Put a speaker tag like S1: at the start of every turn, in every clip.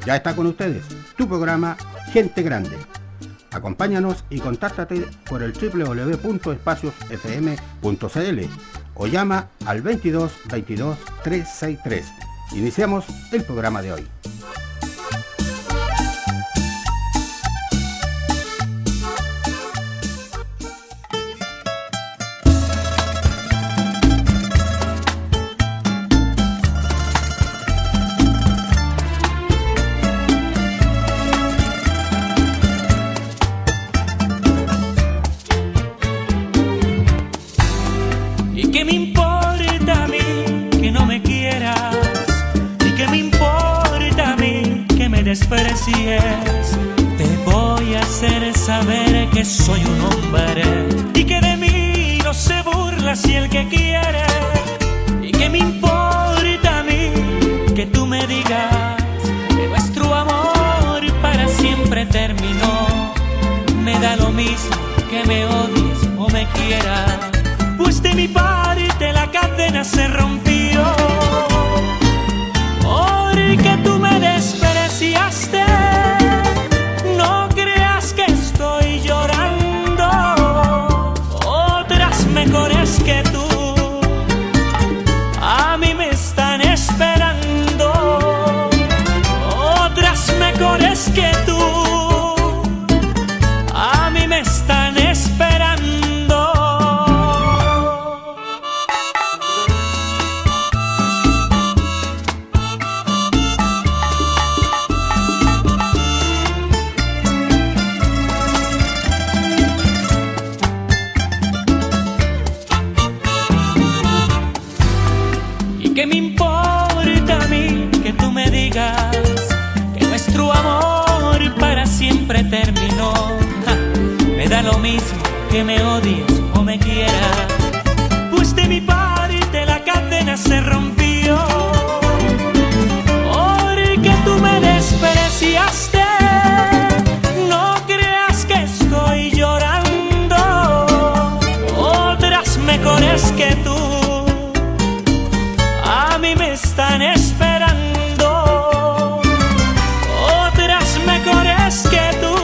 S1: Ya está con ustedes, tu programa Gente Grande. Acompáñanos y contáctate por el www.espaciosfm.cl o llama al 22 22 363. Iniciamos el programa de hoy.
S2: Te voy a hacer saber que soy un hombre y que de mí no se burla si el que quiere. Y que me importa a mí que tú me digas que nuestro amor para siempre terminó. Me da lo mismo que me odies o me quieras, pues de mi parte la cadena se rompió. Porque tú me despreciaste, no creas que estoy llorando. Otras mejores que tú a mí me están esperando. Otras mejores que tú a mí me están esperando. ¿Qué me importa a mí que tú me digas que nuestro amor para siempre terminó? Me da lo mismo que me odies o me quieras, pues de mi parte la cadena se rompió. Porque tú me despreciaste, no creas que estoy llorando. Otras mejores que tú a mí me están esperando. Otras mejores que tú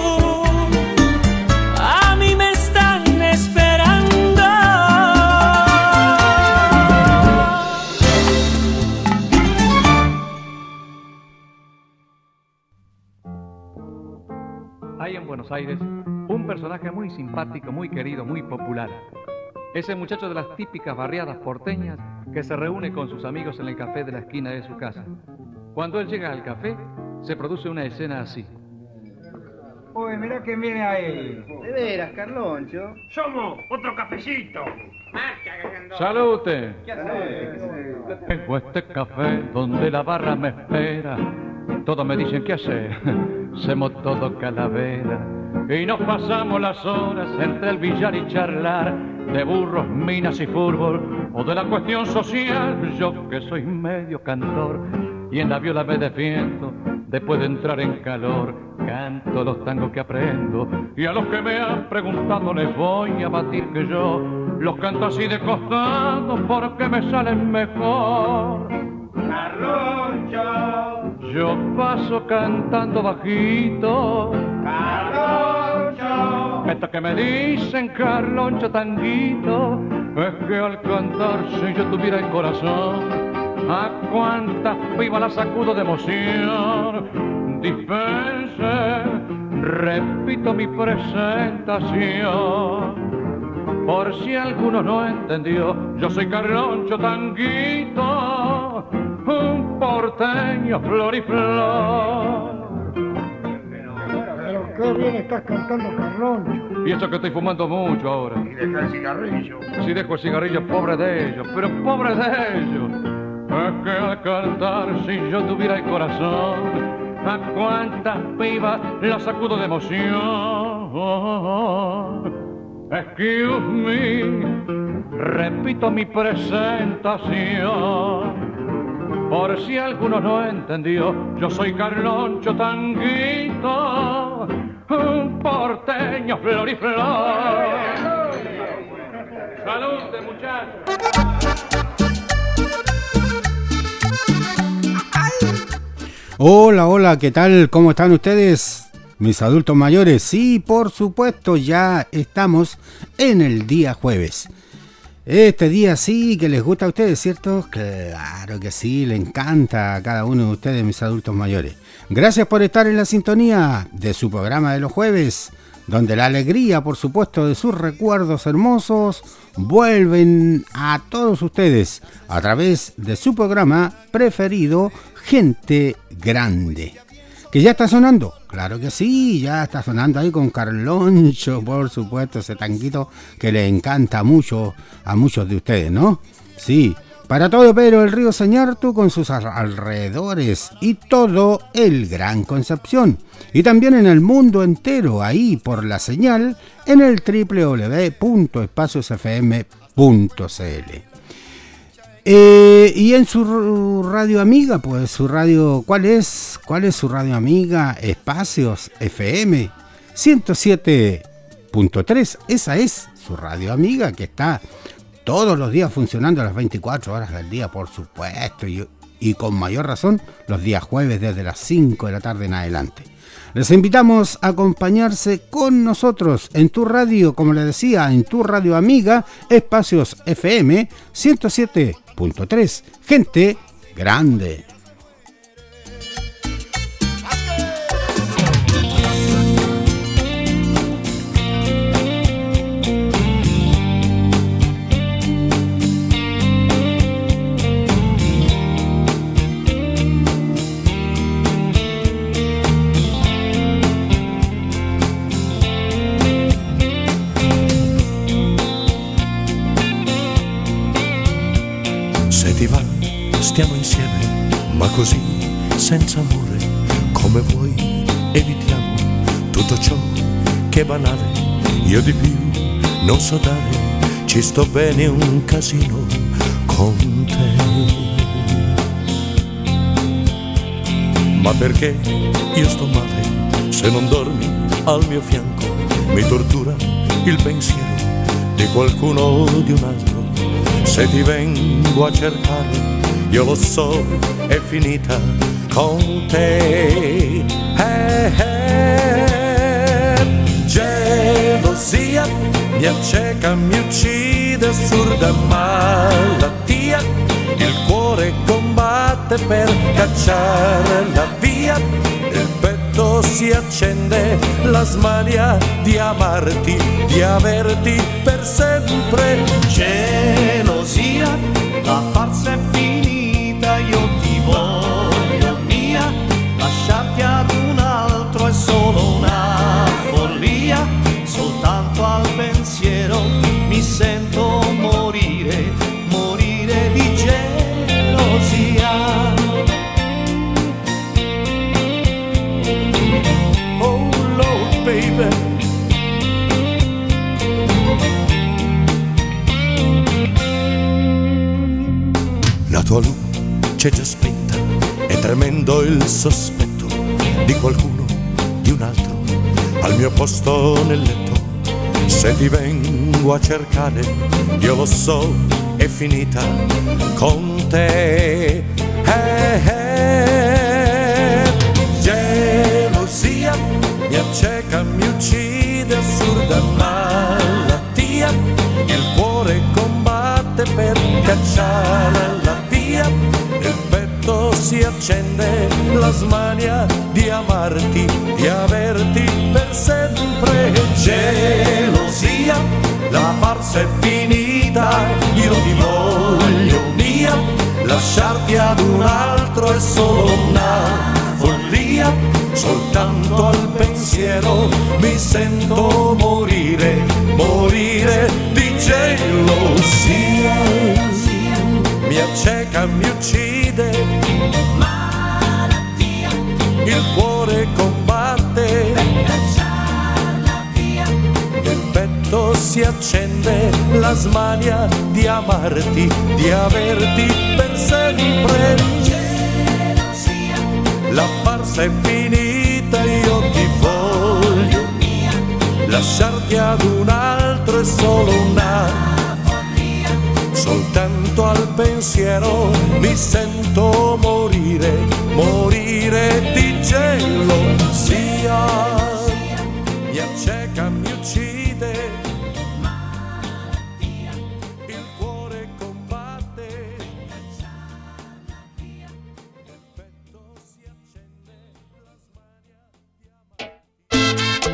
S2: a mí me están esperando.
S3: Hay en Buenos Aires un personaje muy simpático, muy querido, muy popular. Ese muchacho de las típicas barriadas porteñas que se reúne con sus amigos en el café de la esquina de su casa. Cuando él llega al café, se produce una escena así.
S4: Uy, mirá que viene ahí.
S5: De veras, Carloncho.
S6: Somos otro cafecito.
S3: ¡Salute! Tengo este café donde la barra me espera. Todos me dicen qué hacer. Somos todo calavera. Y nos pasamos las horas entre el billar y charlar de burros, minas y fútbol, o de la cuestión social. Yo que soy medio cantor y en la viola me defiendo, después de entrar en calor canto los tangos que aprendo, y a los que me han preguntado les voy a batir que yo los canto así de costado porque me salen mejor.
S6: Carloncho,
S3: yo paso cantando bajito.
S6: Carloncho,
S3: Esto que me dicen Carloncho tanguito, es que al cantar si yo tuviera el corazón, a cuántas pibas la sacudo de emoción. Dispense, repito mi presentación, por si alguno no entendió, yo soy Carloncho tanguito, un porteño flor y flor.
S4: Pero qué bien estás cantando, Carloncho.
S3: Y eso que estoy fumando mucho ahora.
S6: y deja el cigarrillo.
S3: Si dejo el cigarrillo, pobre de ellos, pero pobre de ellos. Es que al cantar, si yo tuviera el corazón, a cuántas pibas la sacudo de emoción. Excuse me, repito mi presentación, por si alguno no entendió, yo soy Carloncho tanguito, un porteño flor y flor. ¡Salud, muchachos!
S1: Hola, hola, ¿qué tal? ¿Cómo están ustedes, mis adultos mayores? Sí, por supuesto, ya estamos en el día jueves. Este día sí que les gusta a ustedes, ¿cierto? Claro que sí, le encanta a cada uno de ustedes, mis adultos mayores. Gracias por estar en la sintonía de su programa de los jueves, donde la alegría, por supuesto, de sus recuerdos hermosos vuelven a todos ustedes a través de su programa preferido, Gente Grande. ¿Que ya está sonando? Claro que sí, ya está sonando ahí con Carloncho, por supuesto, ese tanguito que le encanta mucho a muchos de ustedes, ¿no? Sí, para todo Pedro del Río Sañartu con sus alrededores y todo el Gran Concepción. Y también en el mundo entero, ahí por la señal, en el www.espaciosfm.cl. Y en su radio amiga, pues su radio, ¿cuál es su radio amiga? Espacios FM 107.3, esa es su radio amiga que está todos los días funcionando a las 24 horas del día, por supuesto, y con mayor razón los días jueves desde las 5 de la tarde en adelante. Les invitamos a acompañarse con nosotros en tu radio, como les decía, en tu radio amiga, Espacios FM 107.3, Gente Grande.
S5: Stiamo insieme, ma così, senza amore, come vuoi, evitiamo tutto ciò che è banale. Io di più non so dare, ci sto bene un casino con te. Ma perché io sto male, se non dormi al mio fianco, mi tortura il pensiero di qualcuno o di un altro. Se ti vengo a cercare, io lo so, è finita con te. Gelosia mi acceca, mi uccide, assurda malattia. Il cuore combatte per cacciarla via. Il petto si accende, la smania di amarti, di averti per sempre. Gelosia, la farsa è finita, io ti voglio mia, lasciarti ad un altro è solo una follia, soltanto al pensiero mi sento morire, morire di gelosia. Oh Lord baby, la tua luce già spenta, è tremendo il sospetto di qualcuno, di un altro, al mio posto nel letto. Se ti vengo a cercare, io lo so, è finita con te. Gelosia mi acceca, mi uccide, assurda malattia. Il cuore combatte per cacciarla via. Il petto si accende, la smania di amarti, di averti per sempre. Gelosia, la farsa è finita, io ti voglio mia, lasciarti ad un altro è solo una follia, soltanto al pensiero mi sento morire, morire di gelosia. Mi acceca, mi uccide, malattia. Il cuore combatte per cacciarla via. Il petto si accende, la smania di amarti, di averti per sempre. Gelosia, la farsa è finita, io ti voglio mia, lasciarti ad un altro è solo una follia, soltanto al pensiero mi sento morire, morire morire di gelosia, mi acceca, mi uccide, il cuore combatte, nel petto si accende la smania di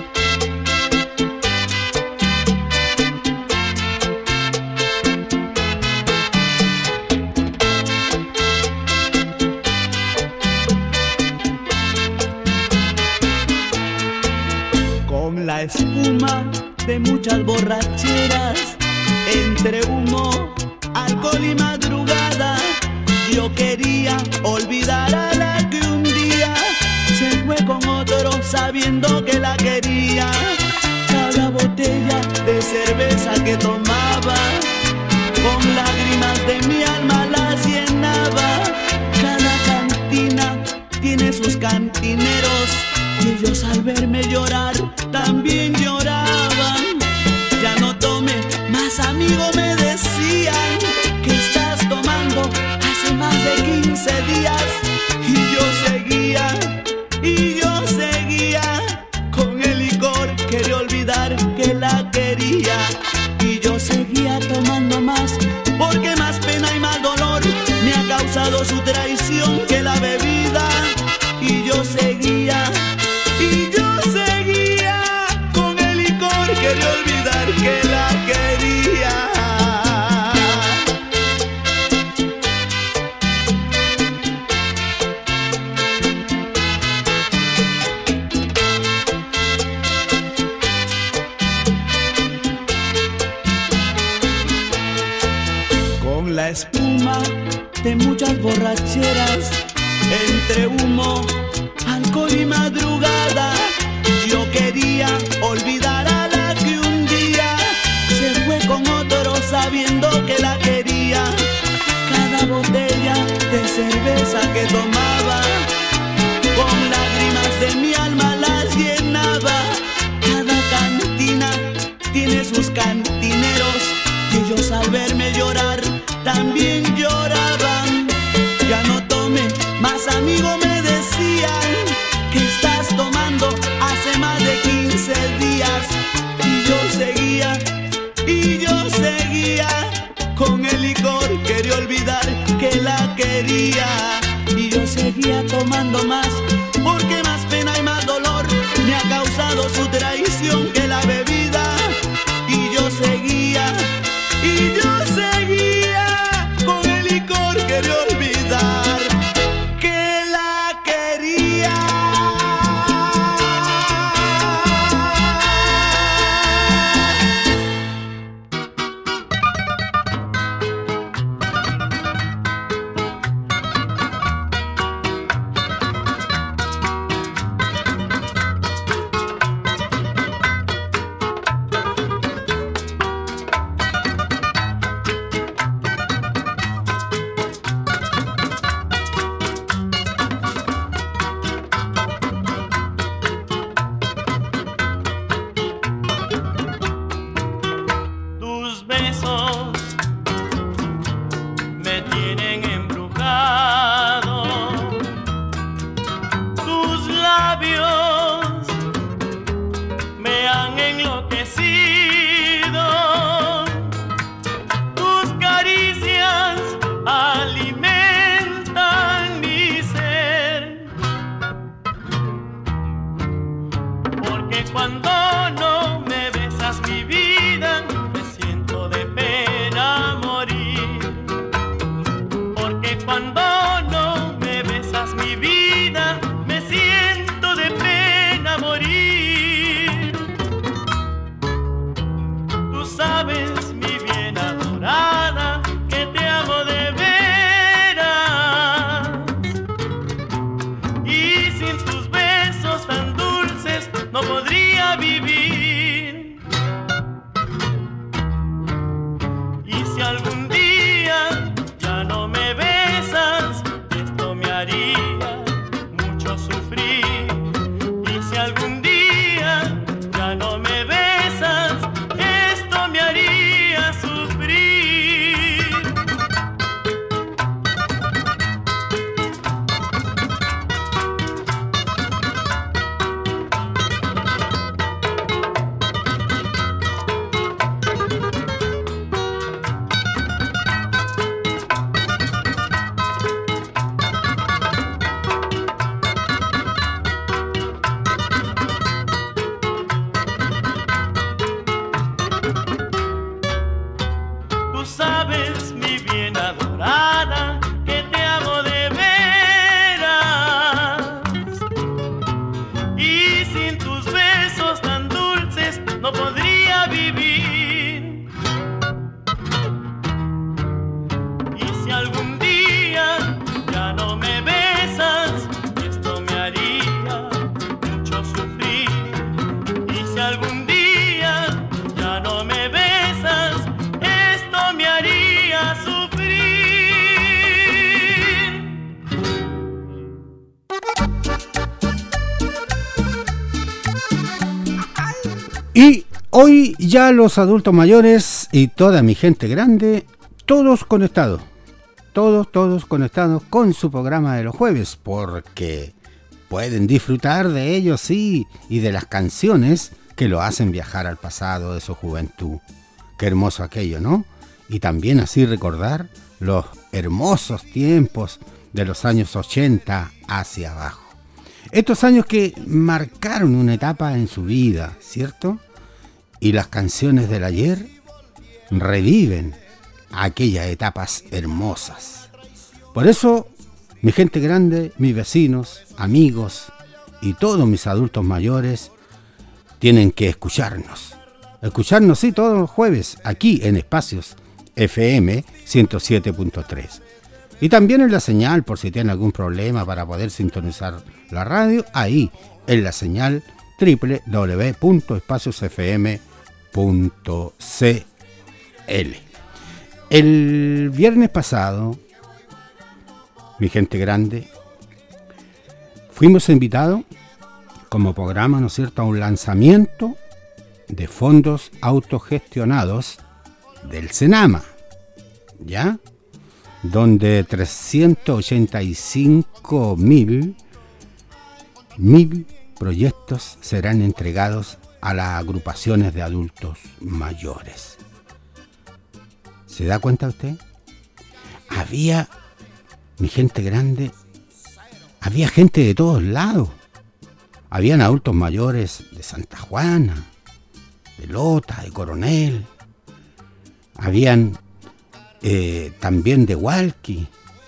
S7: Con la espuma de muchas borracheras, entre humo, alcohol y madrugada, yo quería olvidar a la que un día se fue con otro sabiendo que la quería. Cada botella de cerveza que tomaba, con lágrimas de mi alma las llenaba. Cada cantina tiene sus cantineros, y ellos al verme llorar también lloraban. Ya no tome más, amigo, me decían, que estás tomando hace más de 15 días. Y yo seguía con el licor, quería olvidar que la quería. Y yo seguía tomando más, porque más pena y más dolor me ha causado su traición que la bebida. Y yo seguía con el licor, quería olvidar que la quería. Con la espuma de muchas borracheras, entre humo, alcohol y madrugada, yo quería olvidar a la que un día se fue con otro sabiendo que la quería. Cada botella de cerveza que tomaba, con lágrimas de mi alma las llenaba. Cada cantina tiene sus cantineros, y ellos al verme llorar también lloraban. Ya no tome más, amigo, me decían, que estás tomando hace más de 15 días. Y yo seguía con el licor, quería olvidar que la quería. Y yo seguía tomando más, porque más pena y más dolor me ha causado su traición que la bebida. Y yo seguía con el licor, quería olvidar que la quería.
S2: no podría vivir.
S1: Y hoy ya los adultos mayores y toda mi gente grande, todos conectados con su programa de los jueves, porque pueden disfrutar de ellos, sí, y de las canciones que lo hacen viajar al pasado de su juventud. Qué hermoso aquello, ¿no? Y también así recordar los hermosos tiempos de los años 80 hacia abajo. Estos años que marcaron una etapa en su vida, ¿cierto? Y las canciones del ayer reviven aquellas etapas hermosas. Por eso, mi gente grande, mis vecinos, amigos y todos mis adultos mayores tienen que escucharnos, sí, todos los jueves, aquí en Espacios FM 107.3. Y también en la señal, por si tienen algún problema para poder sintonizar la radio, ahí en la señal www.espaciosfm.cl. El viernes pasado, mi gente grande, fuimos invitados como programa, ¿no es cierto?, a un lanzamiento de fondos autogestionados del Senama, ¿ya? Donde 385.000 proyectos serán entregados a las agrupaciones de adultos mayores. ¿Se da cuenta usted? Había, mi gente grande, había gente de todos lados. Habían adultos mayores de Santa Juana, de Lota, de Coronel. Habían también de Hualqui.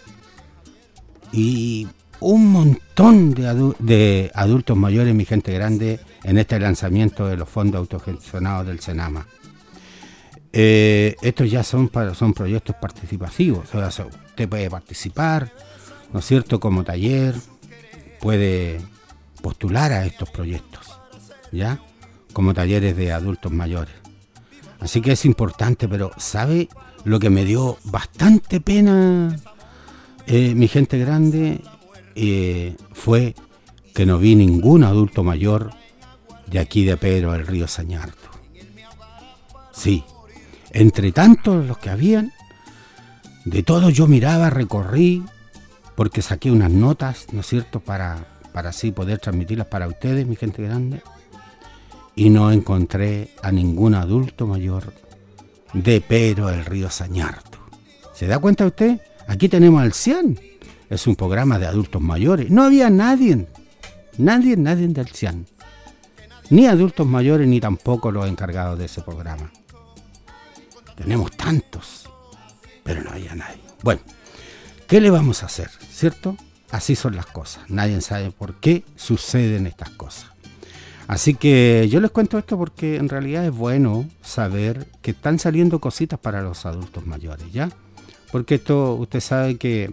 S1: Y un montón de adultos mayores, mi gente grande, en este lanzamiento de los fondos autogestionados del Senama. Estos ya son proyectos participativos, o sea, usted puede participar, ¿no es cierto?, como taller, puede postular a estos proyectos, ¿ya?, como talleres de adultos mayores. Así que es importante, pero ¿sabe lo que me dio bastante pena, mi gente grande? Fue que no vi ningún adulto mayor de aquí de Pedro del Río Sañarto. Sí, entre tantos los que habían, de todos yo miraba, recorrí, porque saqué unas notas, ¿no es cierto?, para así poder transmitirlas para ustedes, mi gente grande, y no encontré a ningún adulto mayor de Pedro del Río Sañarto. ¿Se da cuenta usted? Aquí tenemos al CIAN, es un programa de adultos mayores. No había nadie del CIAN, ni adultos mayores, ni tampoco los encargados de ese programa. Tenemos tantos, pero no había nadie. Bueno, ¿qué le vamos a hacer? ¿Cierto? Así son las cosas. Nadie sabe por qué suceden estas cosas. Así que yo les cuento esto porque en realidad es bueno saber que están saliendo cositas para los adultos mayores, ¿ya? Porque esto, usted sabe que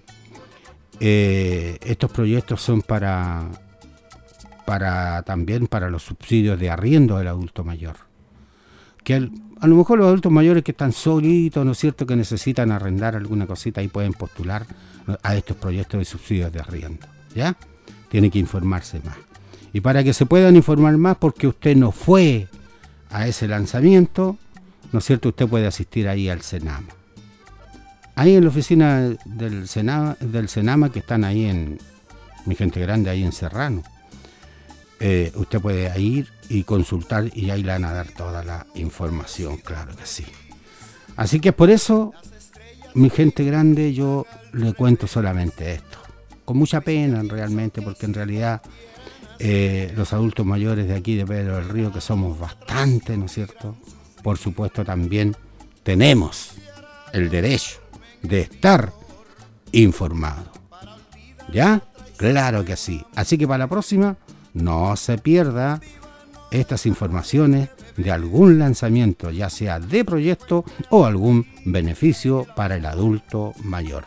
S1: estos proyectos son también para los subsidios de arriendo del adulto mayor. Que a lo mejor los adultos mayores que están solitos, ¿no es cierto?, que necesitan arrendar alguna cosita y pueden postular a estos proyectos de subsidios de arriendo, ¿ya? Tiene que informarse más. Y para que se puedan informar más, porque usted no fue a ese lanzamiento, ¿no es cierto?, usted puede asistir ahí al Senama. Ahí en la oficina del Senama, que están ahí en mi gente grande, ahí en Serrano. Usted puede ir y consultar y ahí le van a dar toda la información, claro que sí. Así que por eso, mi gente grande, yo le cuento solamente esto. Con mucha pena realmente, porque en realidad los adultos mayores de aquí de Pedro del Río, que somos bastante, ¿no es cierto?, por supuesto también tenemos el derecho de estar informados. ¿Ya? Claro que sí. Así que para la próxima, no se pierda estas informaciones de algún lanzamiento, ya sea de proyecto o algún beneficio para el adulto mayor.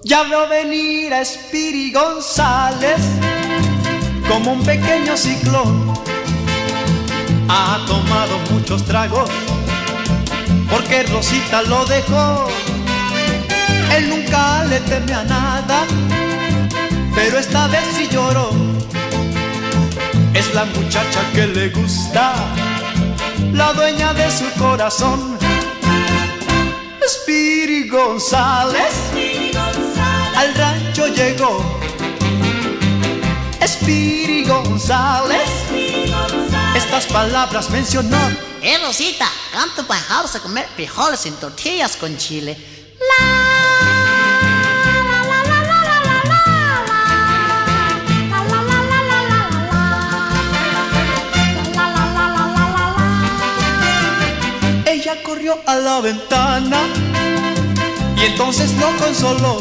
S7: Ya veo venir a Spiri González como un pequeño ciclón. Ha tomado muchos tragos porque Rosita lo dejó. Él nunca le teme a nada, pero esta vez sí lloró. Es la muchacha que le gusta, la dueña de su corazón. Spiri González al rancho llegó. Spiri González estas palabras mencionó.
S8: Rosita, canto para house a comer frijoles en tortillas con chile.
S7: Ella corrió a la ventana y entonces lo consoló.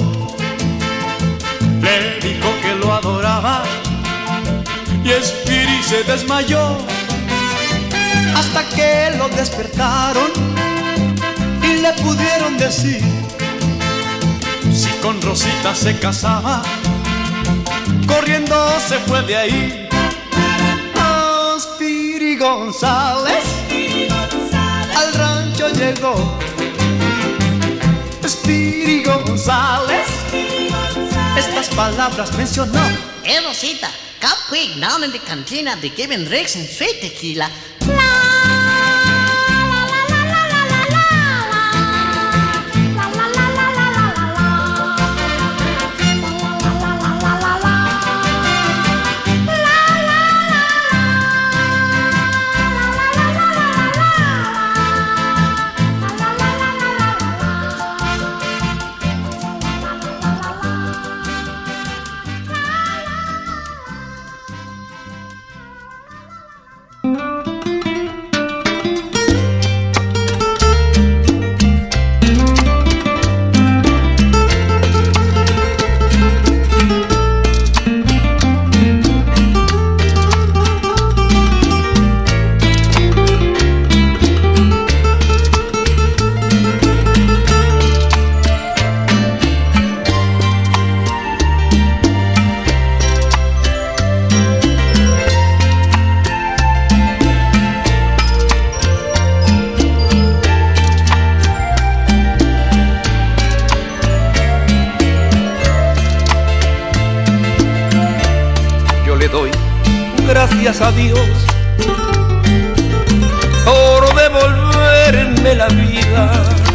S7: Le dijo que lo adoraba y Spiri se desmayó. Hasta que lo despertaron y le pudieron decir si con Rosita se casaba. Corriendo se fue de ahí. Oh, Spiri González al rancho llegó. Spiri González estas palabras mencionó.
S8: Rosita, come quick down in the cantina. They giving drinks and sweet tequila.
S9: Gracias a Dios por devolverme la vida,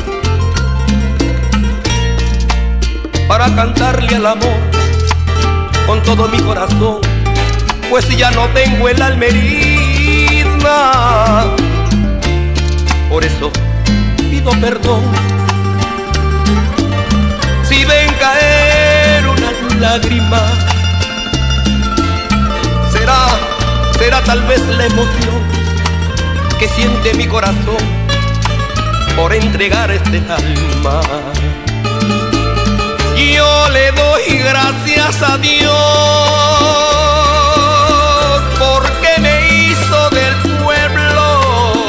S9: para cantarle al amor con todo mi corazón, pues ya no tengo el alma herida. Por eso pido perdón si ven caer una lágrima. Será tal vez la emoción que siente mi corazón por entregar este alma. Yo le doy gracias a Dios porque me hizo del pueblo,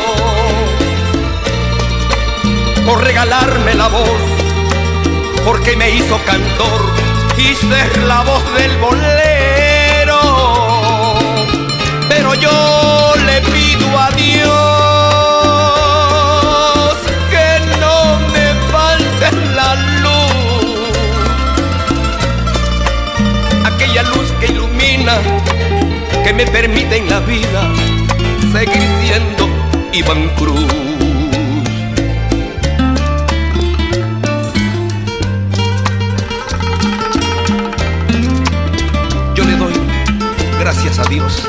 S9: por regalarme la voz, porque me hizo cantor y ser la voz del bolero. Pero yo le pido a Dios que no me falte la luz, aquella luz que ilumina, que me permite en la vida seguir siendo Iván Cruz. Yo le doy gracias a Dios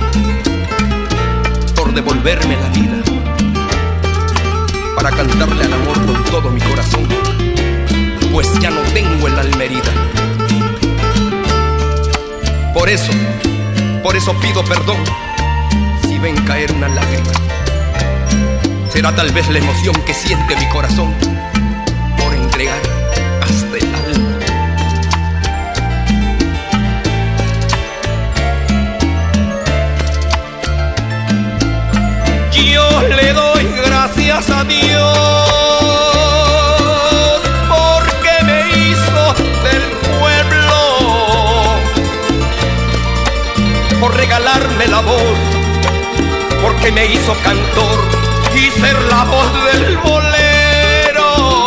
S9: por devolverme la vida, para cantarle al amor con todo mi corazón, pues ya no tengo el alma herida. Por eso pido perdón si ven caer una lágrima. Será tal vez la emoción que siente mi corazón por entregar hasta el alma. Yo le doy gracias a Dios porque me hizo del voz, porque me hizo cantor y ser la voz del bolero.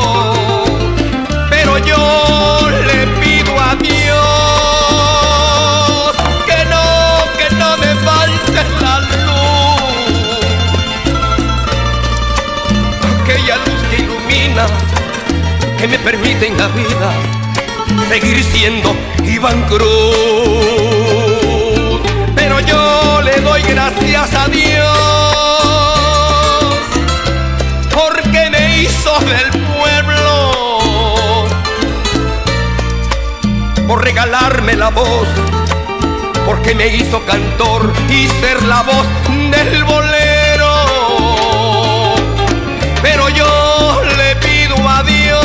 S9: Pero yo le pido a Dios que no me falte la luz, aquella luz que ilumina, que me permite en la vida seguir siendo Iván Cruz. Pero yo le doy gracias a Dios porque me hizo del pueblo, por regalarme la voz, porque me hizo cantor y ser la voz del bolero. Pero yo le pido a Dios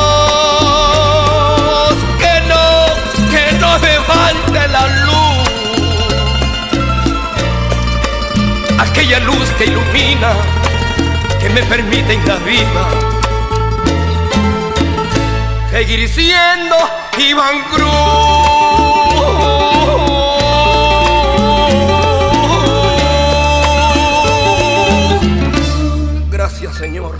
S9: que no me falte la luz, aquella luz que ilumina, que me permite en la vida seguir siendo Iván Cruz. Gracias, Señor.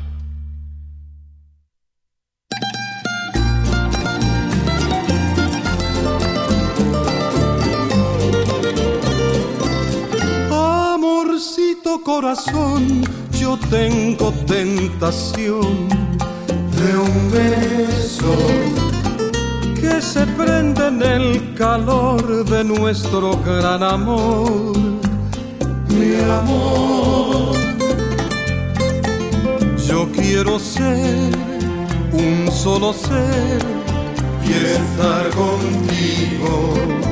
S10: Amorcito corazón, yo tengo tentación de un beso que se prende en el calor de nuestro gran amor. Mi amor, yo quiero ser un solo ser y estar contigo.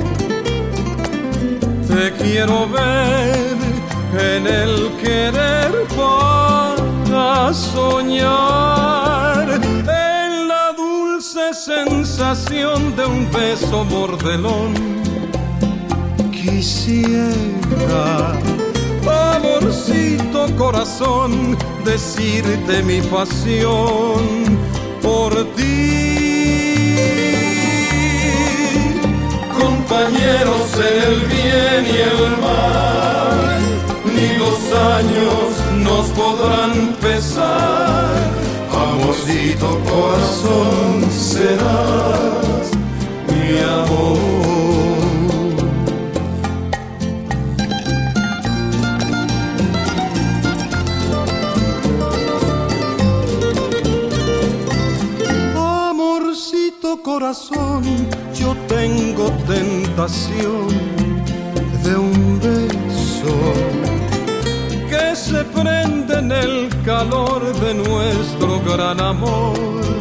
S10: Te quiero ver en el querer para soñar, en la dulce sensación de un beso mordelón. Quisiera, amorcito corazón, decirte mi pasión por ti. Compañeros en el bien y el mal, ni los años nos podrán pesar. Amorcito corazón, serás mi amor. Amorcito corazón, yo tengo tentación de un beso que se prende en el calor de nuestro gran amor.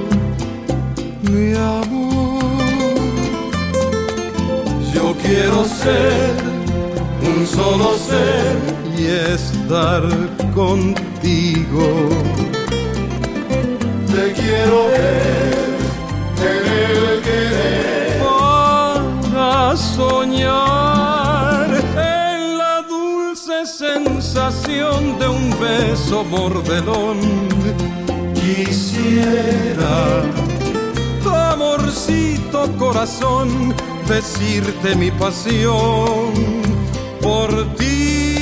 S10: Mi amor, yo quiero ser un solo ser y estar contigo. Te quiero ver en el querer para soñar, en la dulce sensación de un beso mordelón. Quisiera, amorcito corazón, decirte mi pasión por ti.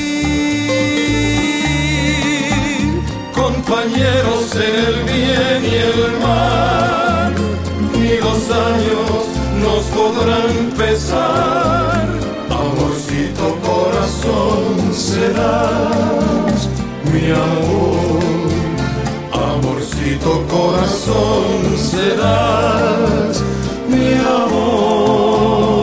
S10: Compañeros en el bien y el mal, ni los años nos podrán pesar. Amorcito corazón, serás mi amor. Amorcito corazón, serás mi amor.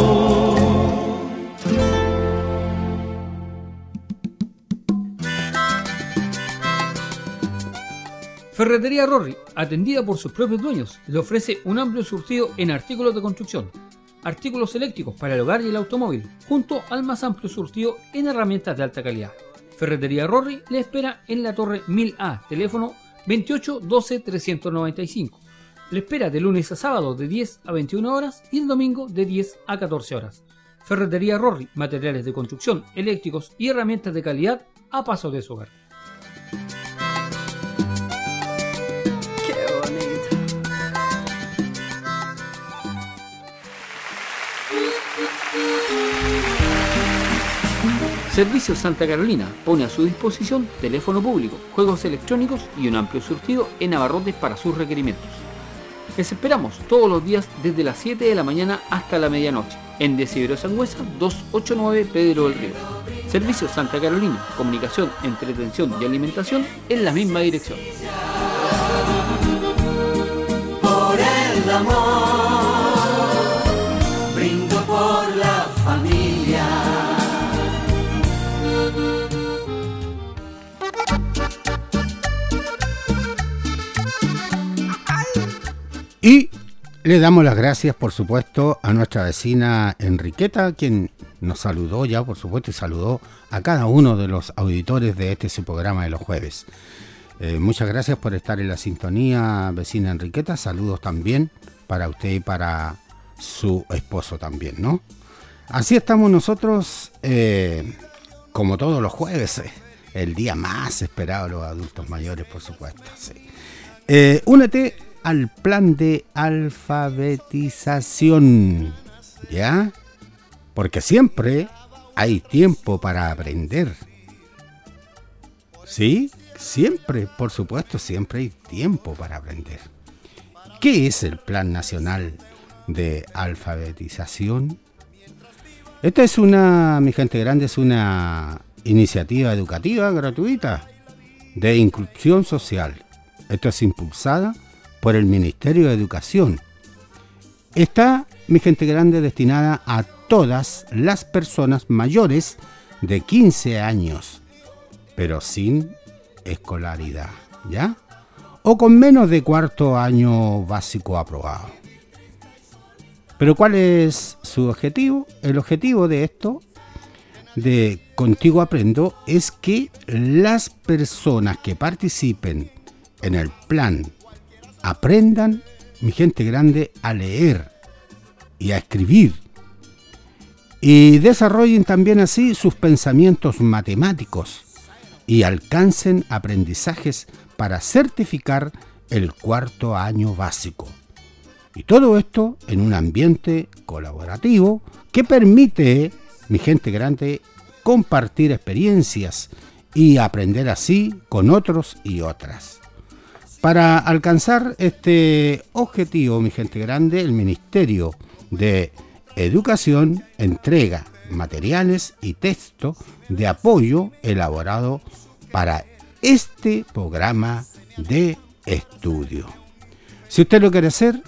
S11: Ferretería Rorri, atendida por sus propios dueños, le ofrece un amplio surtido en artículos de construcción, artículos eléctricos para el hogar y el automóvil, junto al más amplio surtido en herramientas de alta calidad. Ferretería Rorri le espera en la Torre 1000A, teléfono 28 12 395. Le espera de lunes a sábado de 10 a 21 horas y el domingo de 10 a 14 horas. Ferretería Rorri, materiales de construcción, eléctricos y herramientas de calidad a paso de su hogar. Servicios Santa Carolina pone a su disposición teléfono público, juegos electrónicos y un amplio surtido en abarrotes para sus requerimientos. Les esperamos todos los días desde las 7 de la mañana hasta la medianoche en Desidero Sangüesa 289 Pedro del Río. Servicios Santa Carolina, comunicación, entretención y alimentación en la misma dirección.
S12: Por el amor, brindo por la familia.
S1: Y le damos las gracias, por supuesto, a nuestra vecina Enriqueta, quien nos saludó ya, por supuesto, y saludó a cada uno de los auditores de este su programa de los jueves. Muchas gracias por estar en la sintonía, vecina Enriqueta. Saludos también para usted y para su esposo también, ¿no? Así estamos nosotros, como todos los jueves, el día más esperado de los adultos mayores, por supuesto. Sí. Únete al plan de alfabetización, ¿ya? Porque siempre hay tiempo para aprender. ¿Sí? Siempre, por supuesto, siempre hay tiempo para aprender. ¿Qué es el Plan Nacional de Alfabetización? Esta es mi gente grande, es una iniciativa educativa gratuita de inclusión social. Esto es impulsada por el Ministerio de Educación. Está, mi gente grande, destinada a todas las personas mayores de 15 años, pero sin escolaridad, ¿ya? O con menos de cuarto año básico aprobado. Pero ¿cuál es su objetivo? El objetivo de esto, de Contigo Aprendo, es que las personas que participen en el plan aprendan, mi gente grande, a leer y a escribir, y desarrollen también así sus pensamientos matemáticos y alcancen aprendizajes para certificar el cuarto año básico. Y todo esto en un ambiente colaborativo que permite, mi gente grande, compartir experiencias y aprender así con otros y otras. Para alcanzar este objetivo, mi gente grande, el Ministerio de Educación entrega materiales y texto de apoyo elaborado para este programa de estudio. Si usted lo quiere hacer,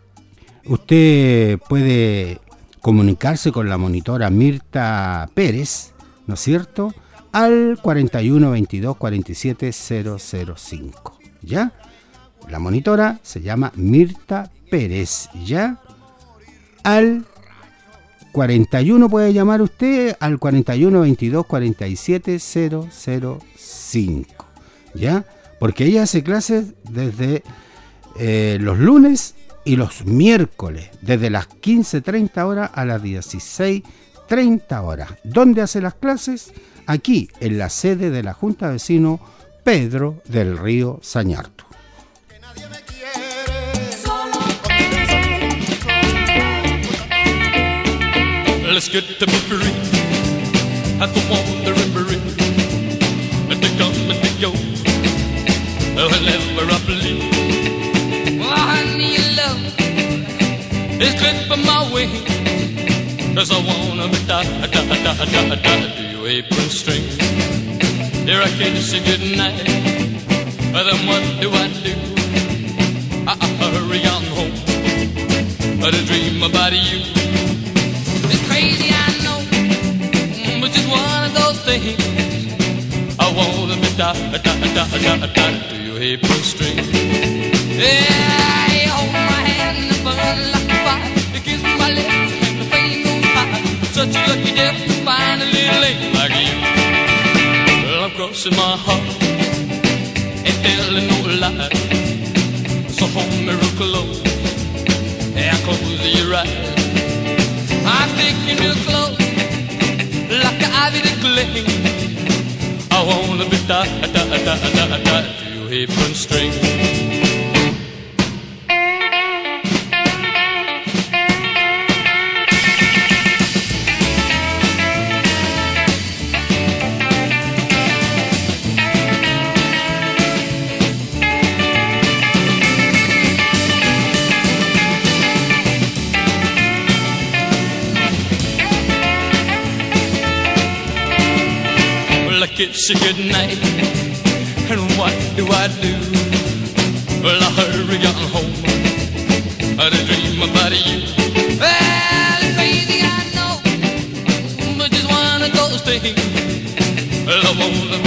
S1: usted puede comunicarse con la monitora Mirta Pérez, ¿no es cierto?, al 41 22 47 005, ¿ya? La monitora se llama Mirta Pérez, ¿ya? Al 41 puede llamar usted al 41 22 47 005, ¿ya? Porque ella hace clases desde los lunes y los miércoles, desde las 15:30 horas a las 16:30 horas. ¿Dónde hace las clases? Aquí, en la sede de la Junta de Vecinos Pedro del Río Sañartu.
S5: Let's get to be free. I don't want the referee. And they come and they go. Whenever I believe. Well, I need love. It's clipping my way. Cause I wanna be da to your apron string. Here I can't say goodnight. Then what do? I hurry on home. I dream about you. Crazy, I know, but just one of those things. I wanna be da to your apron string. Yeah, you hold my hand and burn like a fire. You kiss my lips and the flame goes high. Such a lucky death to find a little lady like you. Well, I'm crossing my heart and telling no lie. So hold me real close and close your eyes. I'm sticking real close, like an ivy to cling. I wanna be tied to your apron string.
S13: Well, I kiss you goodnight, and what do? Well, I hurry on home, I dream about you. Well, it's crazy, I know, but just one of those things. Well, I wanna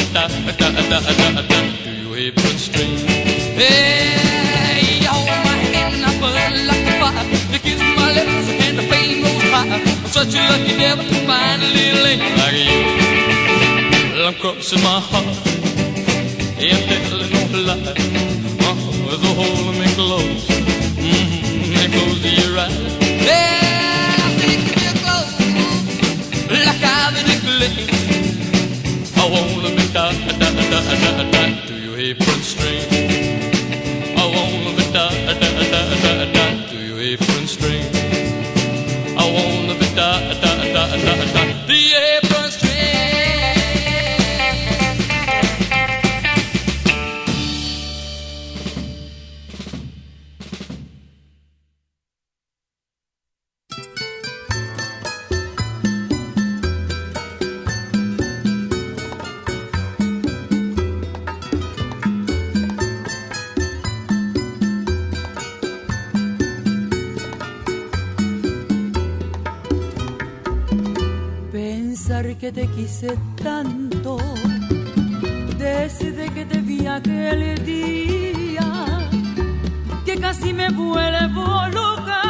S13: do your apron string. Hey, you hold my hand and I burn like a fire. You kiss my lips and the flame goes high. I'm such a lucky devil to find a little angel like you. Well, I'm crossing my heart, ain't telling no lie. So hold me close, and close to your eyes. Yeah, I'm taking you close, like I've been neglected. I wanna be tied to your apron string. I wanna be tied to your apron string. I wanna be tied to the apron string.
S14: Que te quise tanto desde que te vi aquel día, que casi me vuelvo loca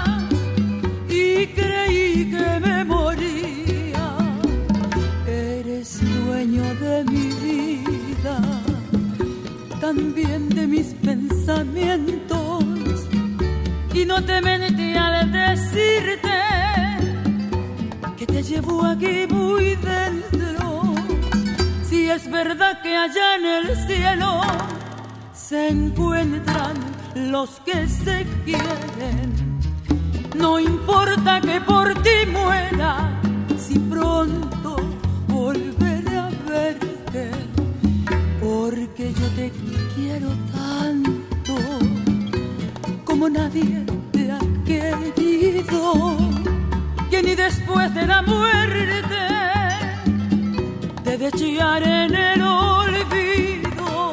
S14: y creí que me moría. Eres dueño de mi vida, también de mis pensamientos, y no te mentí al decirte que te llevo aquí muy dentro. Si es verdad que allá en el cielo se encuentran los que se quieren, no importa que por ti muera, si pronto volveré a verte, porque yo te quiero tanto como nadie te ha querido, que ni después de la muerte te de echar en el olvido.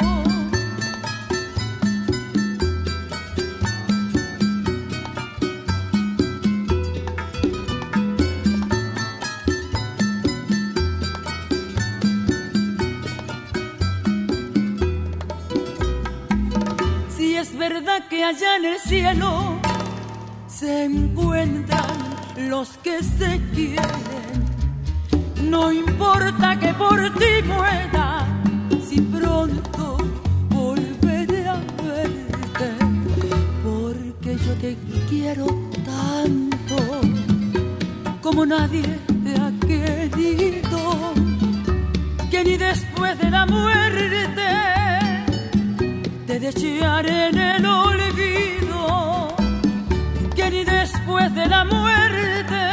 S14: Si es verdad que allá en el cielo se encuentran los que se quieren, no importa que por ti muera, si pronto volveré a verte, porque yo te quiero tanto como nadie te ha querido, que ni después de la muerte te de echar en el olvido, que ni después de la muerte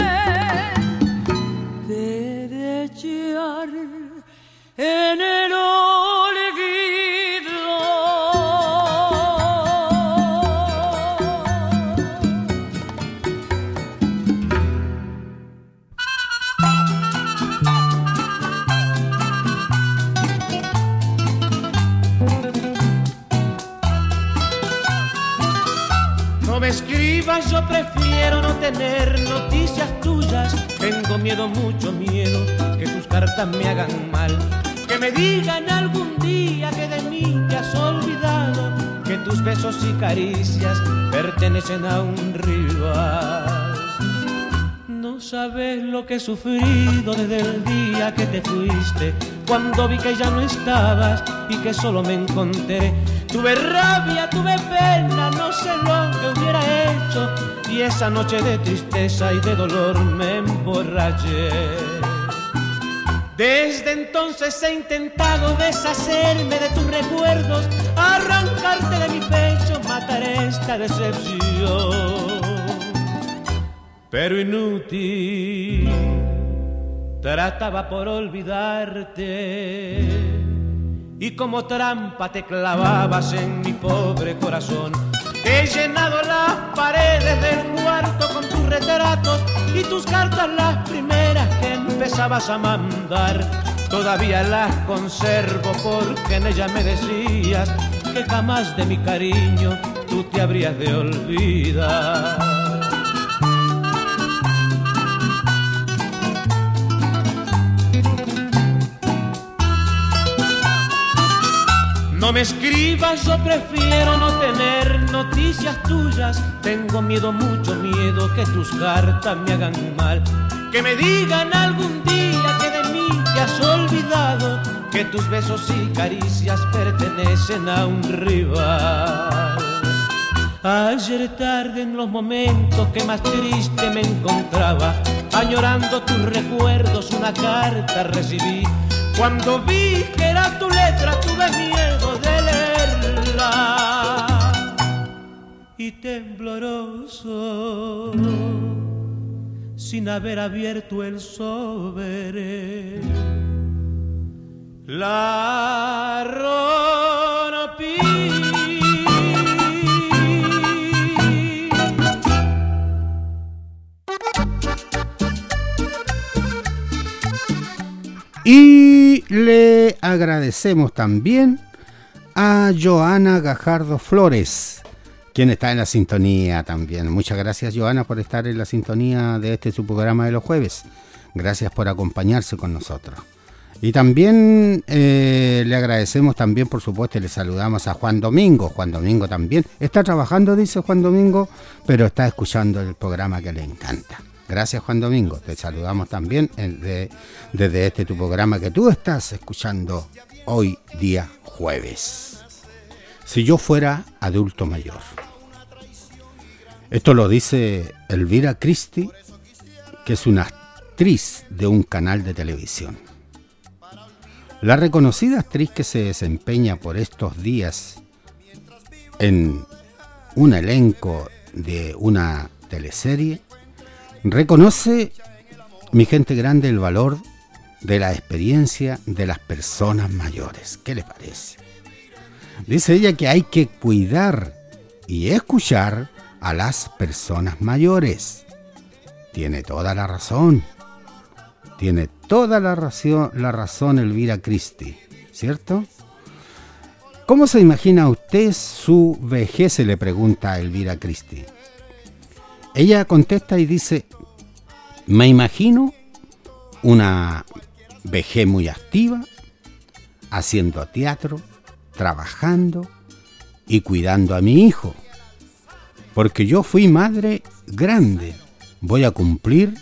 S14: de echar en el olvido.
S15: No me escribas, yo prefiero no tener noticias tuyas. Tengo miedo, mucho miedo, que tus cartas me hagan mal, que me digan algún día que de mí te has olvidado, que tus besos y caricias pertenecen a un rival. No sabes lo que he sufrido desde el día que te fuiste, cuando vi que ya no estabas y que solo me encontré. Tuve rabia, tuve pena, no sé lo que hubiera hecho, y esa noche de tristeza y de dolor me emborraché. Desde entonces he intentado deshacerme de tus recuerdos, arrancarte de mi pecho, matar esta decepción. Pero inútil, trataba por olvidarte, y como trampa te clavabas en mi pobre corazón. He llenado las paredes del cuarto con tus retratos y tus cartas, las primeras que empezabas a mandar. todavía las conservo porque en ella me decías que jamás de mi cariño tú te habrías de olvidar. No me escribas, yo prefiero no tener noticias tuyas. Tengo miedo, mucho miedo, que tus cartas me hagan mal. Que me digan algún día que de mí te has olvidado, que tus besos y caricias pertenecen a un rival. Ayer tarde, en los momentos que más triste me encontraba, añorando tus recuerdos, una carta recibí. Cuando vi que era tu letra, tuve miedo de leerla. Y tembloroso, sin haber abierto el sobre, la rompí.
S1: Y le agradecemos también a Joana Gajardo Flores, quien está en la sintonía también. Muchas gracias, Joana, por estar en la sintonía de su programa de los jueves. Gracias por acompañarse con nosotros. Y también le agradecemos también, por supuesto, y le saludamos a Juan Domingo. Juan Domingo también está trabajando, dice Juan Domingo, pero está escuchando el programa que le encanta. Gracias, Juan Domingo. Te saludamos también desde tu programa que tú estás escuchando hoy día jueves. Si yo fuera adulto mayor. Esto lo dice Elvira Christie, que es una actriz de un canal de televisión. La reconocida actriz que se desempeña por estos días en un elenco de una teleserie, reconoce, mi gente grande, el valor de la experiencia de las personas mayores. ¿Qué les parece? Dice ella que hay que cuidar y escuchar a las personas mayores. Tiene toda la razón. Tiene toda la razón Elvira Christie, ¿cierto? ¿Cómo se imagina usted su vejez?, se le pregunta a Elvira Christie. Ella contesta y dice: me imagino una vejez muy activa, haciendo teatro, trabajando y cuidando a mi hijo. Porque yo fui madre grande, voy a cumplir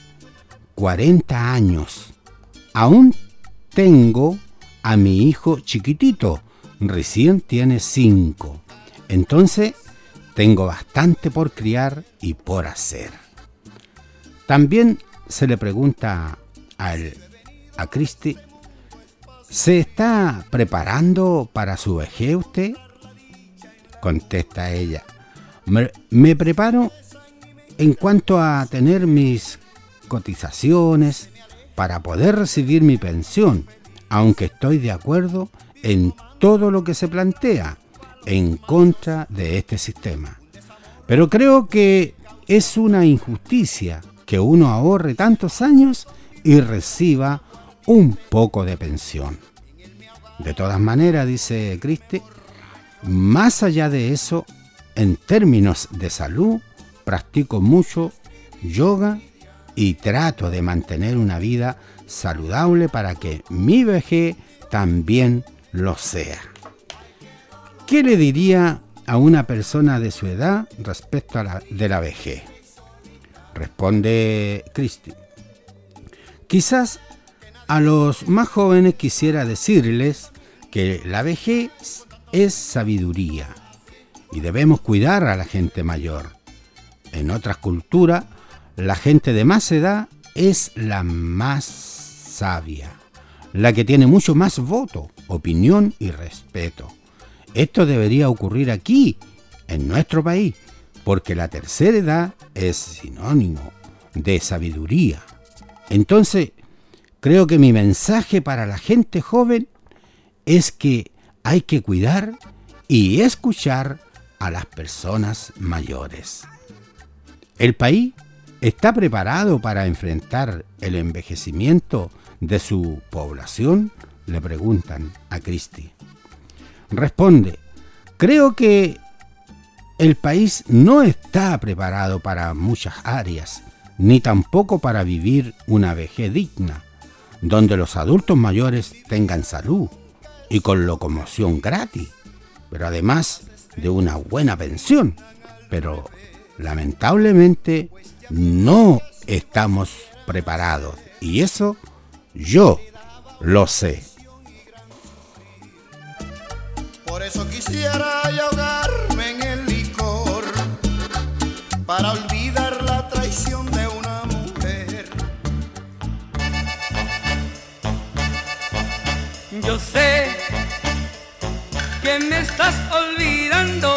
S1: 40 años. Aún tengo a mi hijo chiquitito, recién tiene 5. Entonces tengo bastante por criar y por hacer. También se le pregunta a Christie: ¿se está preparando para su vejez usted? Contesta ella: me preparo en cuanto a tener mis cotizaciones para poder recibir mi pensión, aunque estoy de acuerdo en todo lo que se plantea en contra de este sistema. Pero creo que es una injusticia que uno ahorre tantos años y reciba un poco de pensión. De todas maneras, dice Christie, más allá de eso, en términos de salud, practico mucho yoga y trato de mantener una vida saludable para que mi vejez también lo sea. ¿Qué le diría a una persona de su edad respecto a la vejez? Responde Christie: quizás a los más jóvenes quisiera decirles que la vejez es sabiduría y debemos cuidar a la gente mayor. En otras culturas, la gente de más edad es la más sabia, la que tiene mucho más voto, opinión y respeto. Esto debería ocurrir aquí, en nuestro país, porque la tercera edad es sinónimo de sabiduría. Entonces, creo que mi mensaje para la gente joven es que hay que cuidar y escuchar a las personas mayores. El país está preparado para enfrentar el envejecimiento de su población?, le preguntan a Cristi. Responde: creo que el país no está preparado para muchas áreas, ni tampoco para vivir una vejez digna, donde los adultos mayores tengan salud y con locomoción gratis, pero además de una buena pensión. Pero lamentablemente no estamos preparados, y eso yo lo sé.
S16: Por eso quisiera ahogarme en el licor, para olvidar la traición de una mujer.
S17: Yo sé que me estás olvidando,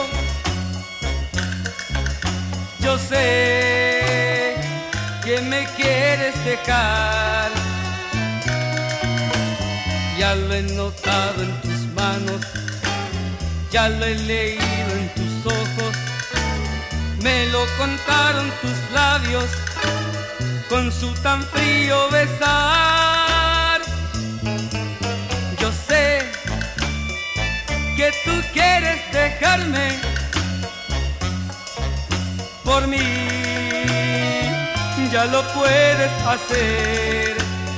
S17: yo sé que me quieres dejar. Ya lo he notado en tus manos, ya lo he leído en tus ojos, me lo contaron tus labios con su tan frío besar. Yo sé que tú quieres dejarme, por mí ya lo puedes hacer.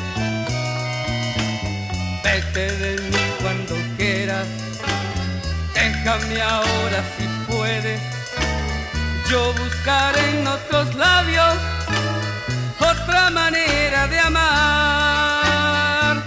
S17: Vete de mí cuando quieras, déjame ahora si puedes. Yo buscaré en otros labios otra manera de amar.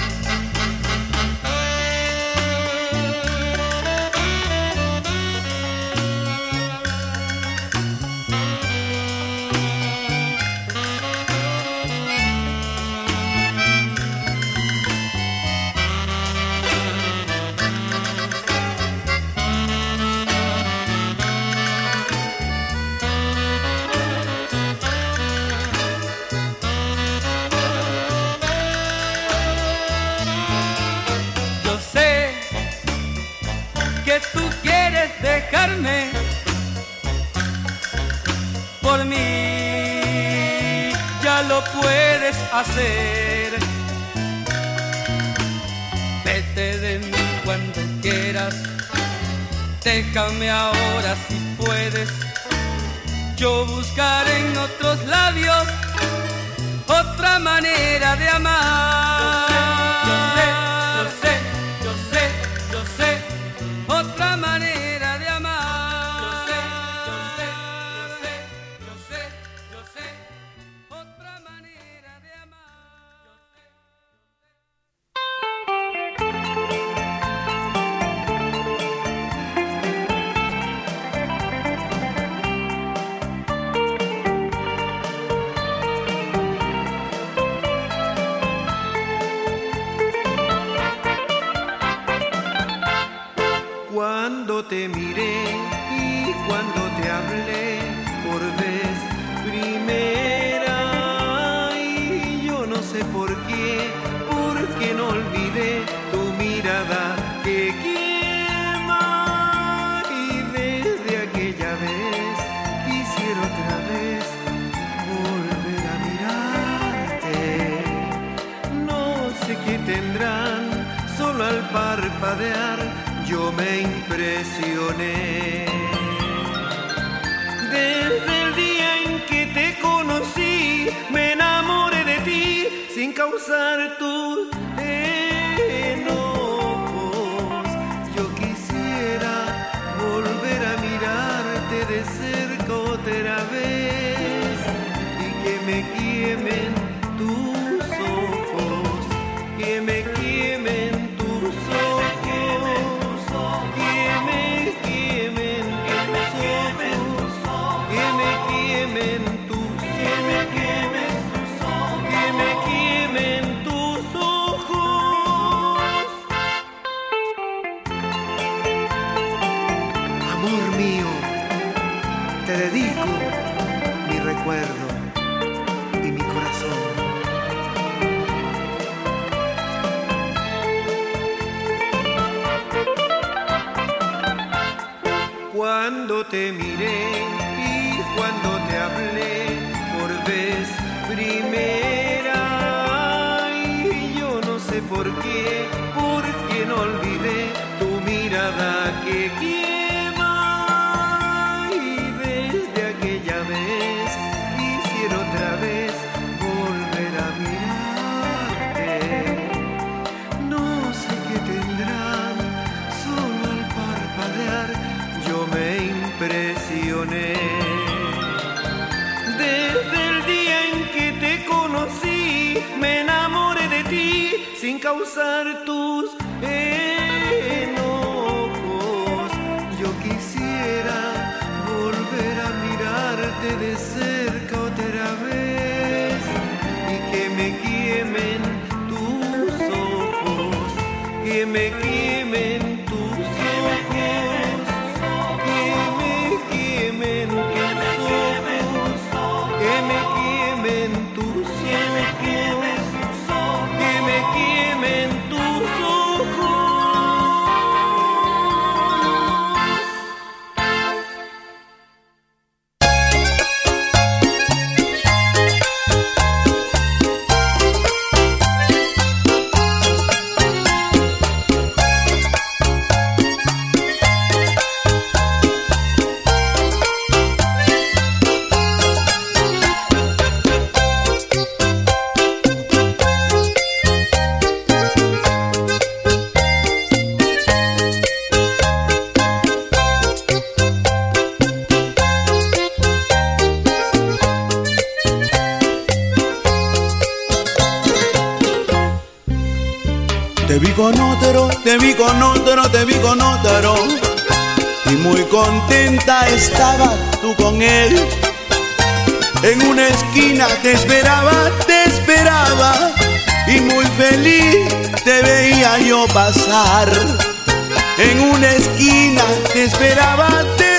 S17: Tú quieres dejarme, por mí ya lo puedes hacer. Vete de mí cuando quieras, déjame ahora si puedes. Yo buscaré en otros labios otra manera de amar. Yo sé, otra manera de amar. Yo sé, otra manera de amar.
S15: Cuando te miré y cuando te hablé por vez primera, y yo no sé por qué, porque no olvidé tu mirada que quema, y desde aquella vez quisiera otra vez volver a mirarte. No sé qué tendrán, solo al parpadear yo me impresioné. Desde el día en que te conocí, me enamoré de ti sin causar tus enojos. Yo quisiera volver a mirarte de cerca otra vez y que me quemen tus ojos, que me quemen tus ojos. Te dedico mi recuerdo y mi corazón. Cuando te miré y cuando te hablé por vez primera, y por qué no olvidé tu mirada que quema. Y desde aquella vez quisiera otra vez volver a mirarte. No sé qué tendrán, solo al parpadear yo me impresioné. Desde el día en que te conocí, me enamoré de ti sin causar tus enojos. Yo quisiera volver a mirarte de cerca otra vez y que me quemen tus ojos, que me quemen tus ojos, que me quemen tus ojos, que me quemen tus ojos, que me quemen tus ojos.
S7: Te vi con otro, te vi con otro, te vi con otro, y muy contenta estaba tú con él. En una esquina te esperaba, y muy feliz te veía yo pasar. En una esquina te esperaba,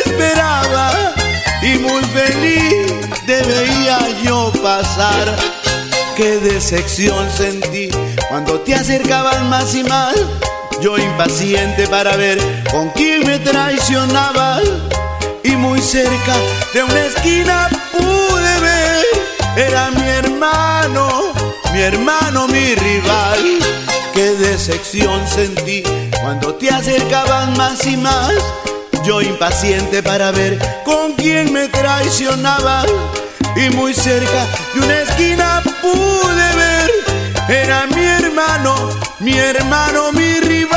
S7: y muy feliz te veía yo pasar. Qué decepción sentí cuando te acercabas más y más, yo impaciente para ver con quién me traicionabas. Y muy cerca de una esquina pude ver, era mi hermano, mi rival. Qué decepción sentí cuando te acercabas más y más, yo impaciente para ver con quién me traicionabas. Y muy cerca de una esquina pude ver, era mi hermano, mi rival.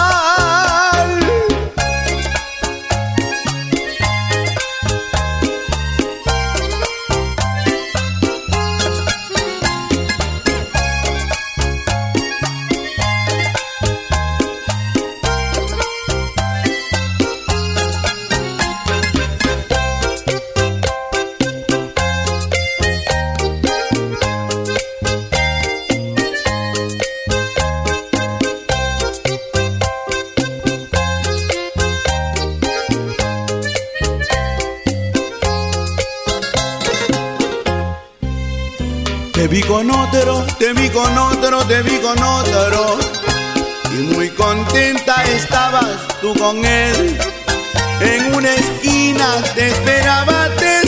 S7: Te vi con otro, te vi con otro, te vi con otro, y muy contenta estabas tú con él. En una esquina te esperaba,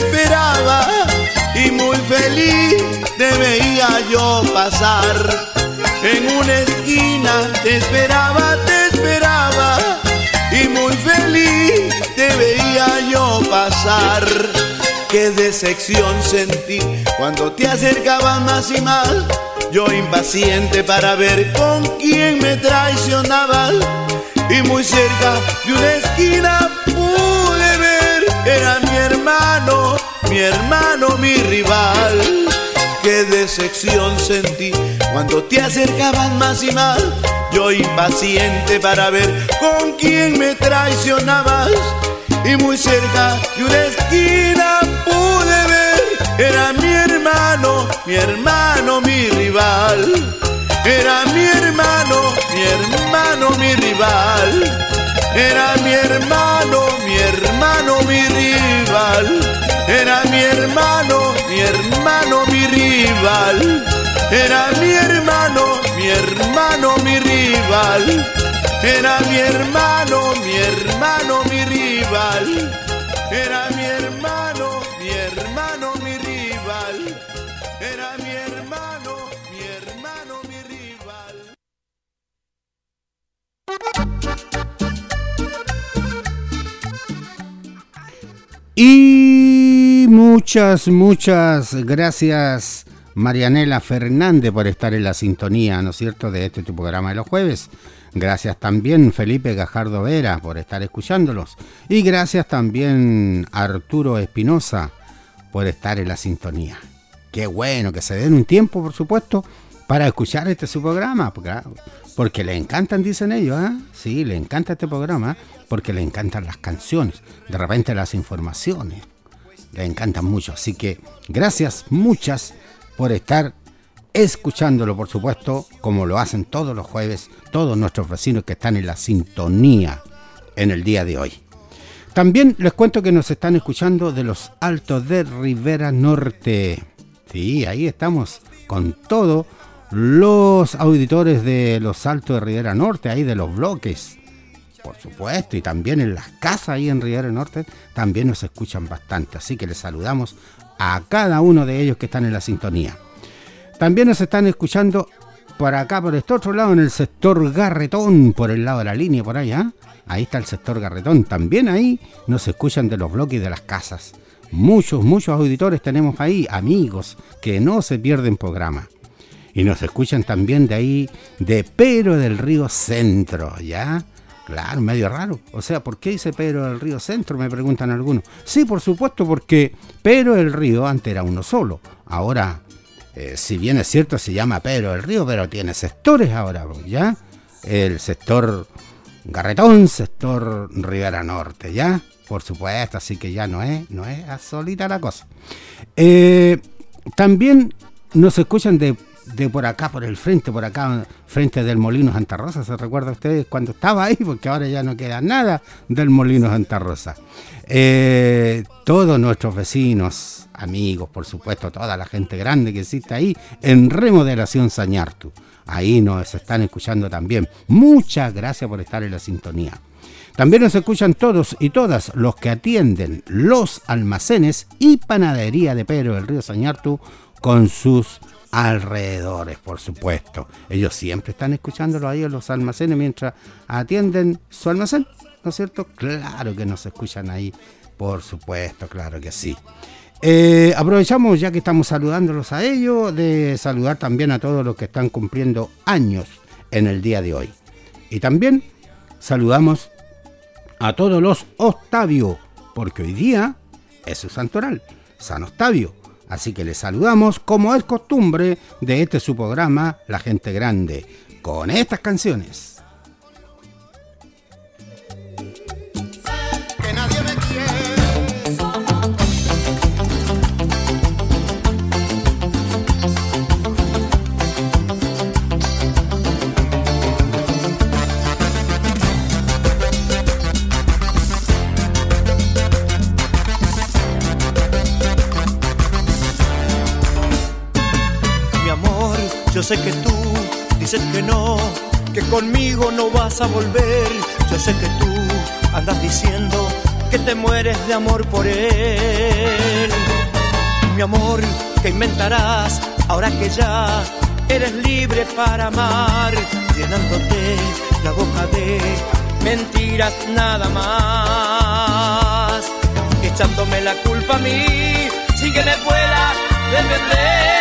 S7: y muy feliz te veía yo pasar. En una esquina te esperaba, y muy feliz te veía yo pasar. Qué decepción sentí cuando te acercabas más y más, yo impaciente para ver con quién me traicionabas. Y muy cerca de una esquina pude ver, era mi hermano, mi rival. Qué decepción sentí cuando te acercabas más y más, yo impaciente para ver con quién me traicionabas. Y muy cerca de una esquina pude ver, era mi hermano, mi rival. Era mi hermano, mi rival. Era mi hermano, mi rival. Era mi hermano, mi rival. Era mi hermano, mi rival. Era mi hermano, mi rival. Era mi hermano, mi rival. Era mi hermano, mi rival.
S1: Y muchas gracias Marianela Fernández por estar en la sintonía, ¿no es cierto?, de este tu programa de los jueves. Gracias también Felipe Gajardo Vera por estar escuchándolos. Y gracias también Arturo Espinosa por estar en la sintonía. Qué bueno que se den un tiempo, por supuesto, para escuchar este su programa, porque le encantan, dicen ellos, ¿eh? Sí, le encanta este programa, porque le encantan las canciones, de repente las informaciones, le encantan mucho. Así que gracias muchas por estar escuchándolo, por supuesto, como lo hacen todos los jueves, todos nuestros vecinos que están en la sintonía en el día de hoy. También les cuento que nos están escuchando de los Altos de Rivera Norte. Sí, ahí estamos con todos los auditores de los Altos de Rivera Norte, ahí de los bloques, por supuesto, y también en las casas ahí en Rivera Norte también nos escuchan bastante, así que les saludamos a cada uno de ellos que están en la sintonía. También nos están escuchando por acá, por este otro lado, en el sector Garretón, por el lado de la línea, por allá. Ahí está el sector Garretón. También ahí nos escuchan de los bloques y de las casas. Muchos auditores tenemos ahí, amigos, que no se pierden programa. Y nos escuchan también de ahí, de Pero del Río Centro, ¿ya? Claro, medio raro. O sea, ¿por qué dice Pero del Río Centro? Me preguntan algunos. Sí, por supuesto, porque Pero del Río antes era uno solo. Ahora, si bien es cierto, se llama Pero del Río, pero tiene sectores ahora, ¿ya? El sector Garretón, sector Rivera Norte, ¿ya? Por supuesto, así que ya no es solita la cosa. También nos escuchan de por acá, por el frente, por acá, frente del Molino Santa Rosa. ¿Se recuerda ustedes cuando estaba ahí? Porque ahora ya no queda nada del Molino Santa Rosa. Todos nuestros vecinos, amigos, por supuesto, toda la gente grande que existe ahí en Remodelación Sañartu. Ahí nos están escuchando también. Muchas gracias por estar en la sintonía. También nos escuchan todos y todas los que atienden los almacenes y panadería de Pero del Río Sañartu con sus alrededores, por supuesto. Ellos siempre están escuchándolo ahí en los almacenes mientras atienden su almacén, ¿no es cierto? Claro que nos escuchan ahí, por supuesto, claro que sí. Aprovechamos, ya que estamos saludándolos a ellos, de saludar también a todos los que están cumpliendo años en el día de hoy. Y también saludamos a todos los Octavio, porque hoy día es su santoral, San Octavio. Así que les saludamos, como es costumbre de este su programa, La Gente Grande, con estas canciones.
S16: Que nadie me quiere.
S18: Yo sé que tú dices que no, que conmigo no vas a volver. Yo sé que tú andas diciendo que te mueres de amor por él. Mi amor, ¿qué inventarás ahora que ya eres libre para amar? Llenándote la boca de mentiras nada más, echándome la culpa a mí sin que me pueda defender.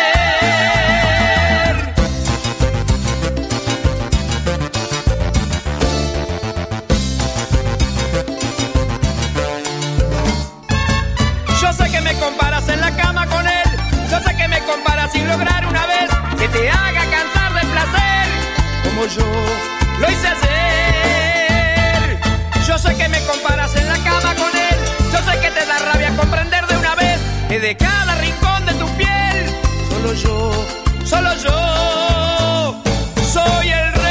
S18: Comparas en la cama con él, yo sé que me comparas sin lograr una vez que te haga cantar de placer como yo lo hice ayer. Yo sé que me comparas en la cama con él, yo sé que te da rabia comprender de una vez que de cada rincón de tu piel solo yo soy el rey.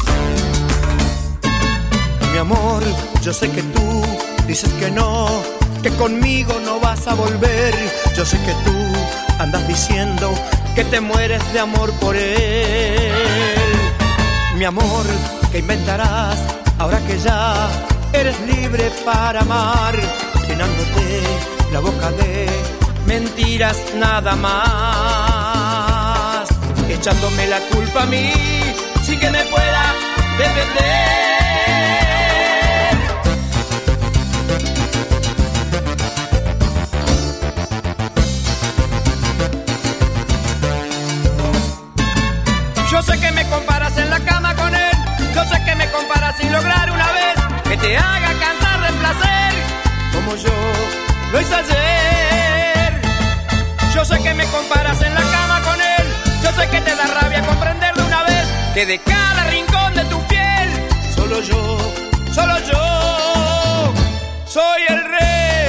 S18: Yo sé que tú dices que no, que conmigo no vas a volver. Yo sé que tú andas diciendo que te mueres de amor por él. Mi amor, ¿qué inventarás ahora que ya eres libre para amar? Llenándote la boca de mentiras nada más, echándome la culpa a mí sin que me pueda defender. Yo sé que me comparas en la cama con él, yo sé que me comparas sin lograr una vez que te haga cantar de placer como yo lo hice ayer. Yo sé que me comparas en la cama con él, yo sé que te da rabia comprender de una vez que de cada rincón de tu piel solo yo soy el rey.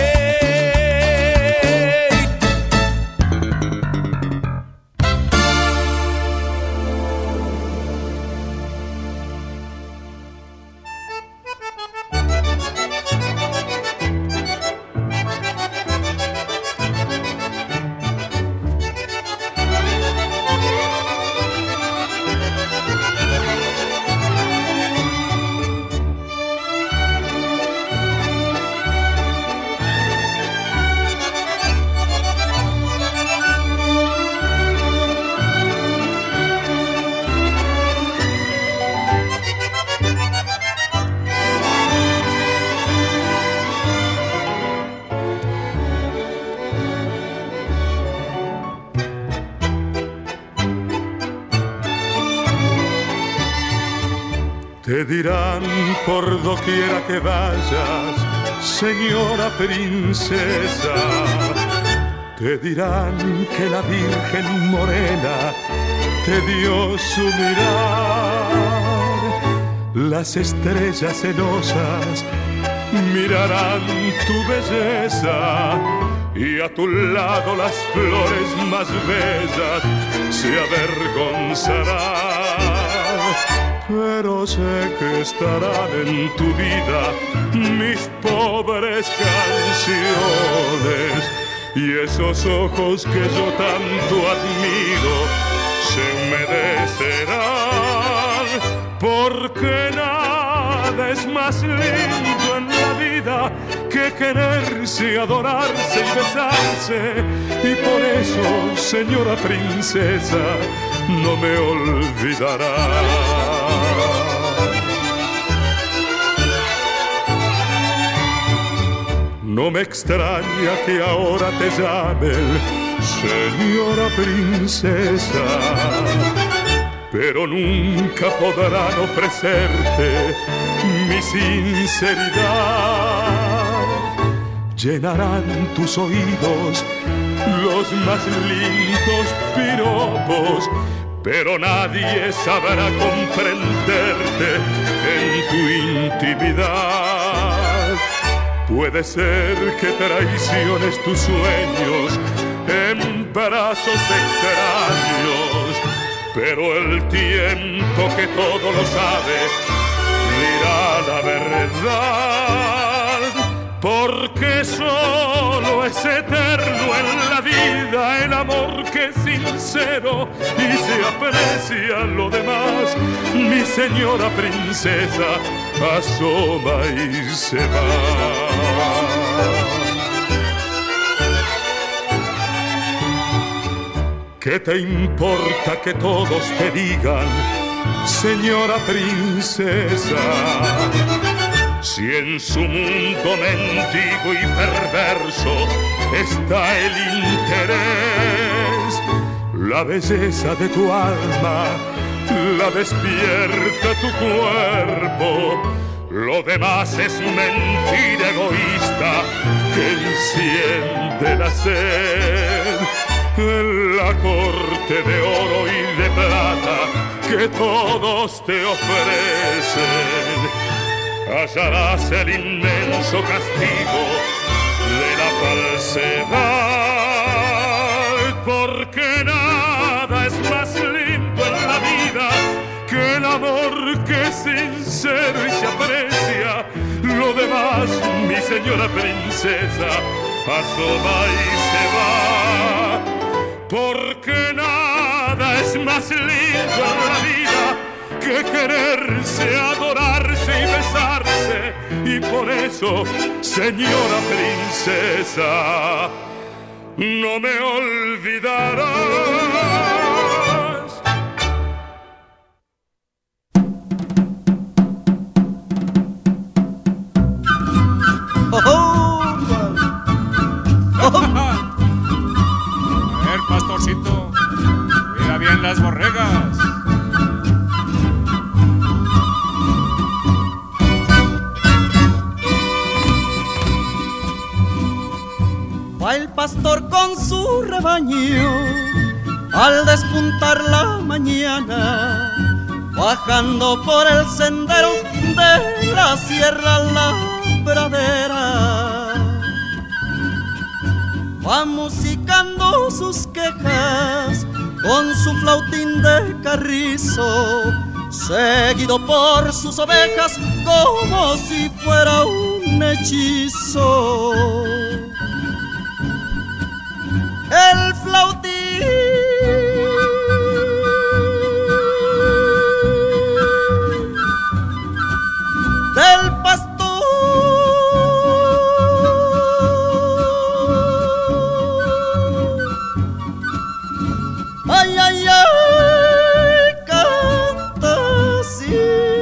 S5: Te dirán por doquiera que vayas, señora princesa. Te dirán que la Virgen Morena te dio su mirar. Las estrellas celosas mirarán tu belleza y a tu lado las flores más bellas se avergonzarán. Pero sé que estarán en tu vida mis pobres canciones y esos ojos que yo tanto admiro se humedecerán, porque nada es más lindo en la vida que quererse, adorarse y besarse. Y por eso, señora princesa, no me olvidará. No me extraña que ahora te llamen señora princesa, pero nunca podrán ofrecerte mi sinceridad. Llenarán tus oídos los más lindos piropos, pero nadie sabrá comprenderte en tu intimidad. Puede ser que traiciones tus sueños en brazos extraños, pero el tiempo que todo lo sabe dirá la verdad, porque solo es eterno en la vida el amor que es sincero y se aprecia lo demás. Mi señora princesa asoma y se va. ¿Qué te importa que todos te digan, señora princesa? Si en su mundo mendigo y perverso está el interés, la belleza de tu alma la despierta tu cuerpo. Lo demás es mentira egoísta que enciende la sed. En la corte de oro y de plata que todos te ofrecen, hallarás el inmenso castigo de la falsedad, porque nada es más lindo en la vida que el amor que es sincero y se aprecia. Lo demás, mi
S19: mi señora princesa asoma y se va, porque nada es más lindo en la vida que quererse, adorarse y besarse, y por eso, señora princesa, no me olvidarás.
S20: A ver, pastorcito, cuida bien las borregas.
S7: Va el pastor con su rebaño al despuntar la mañana, bajando por el sendero de la sierra a la pradera. Va musicando sus quejas con su flautín de carrizo, seguido por sus ovejas como si fuera un hechizo. El flautín del pastor, ay, ay, ay, canta así.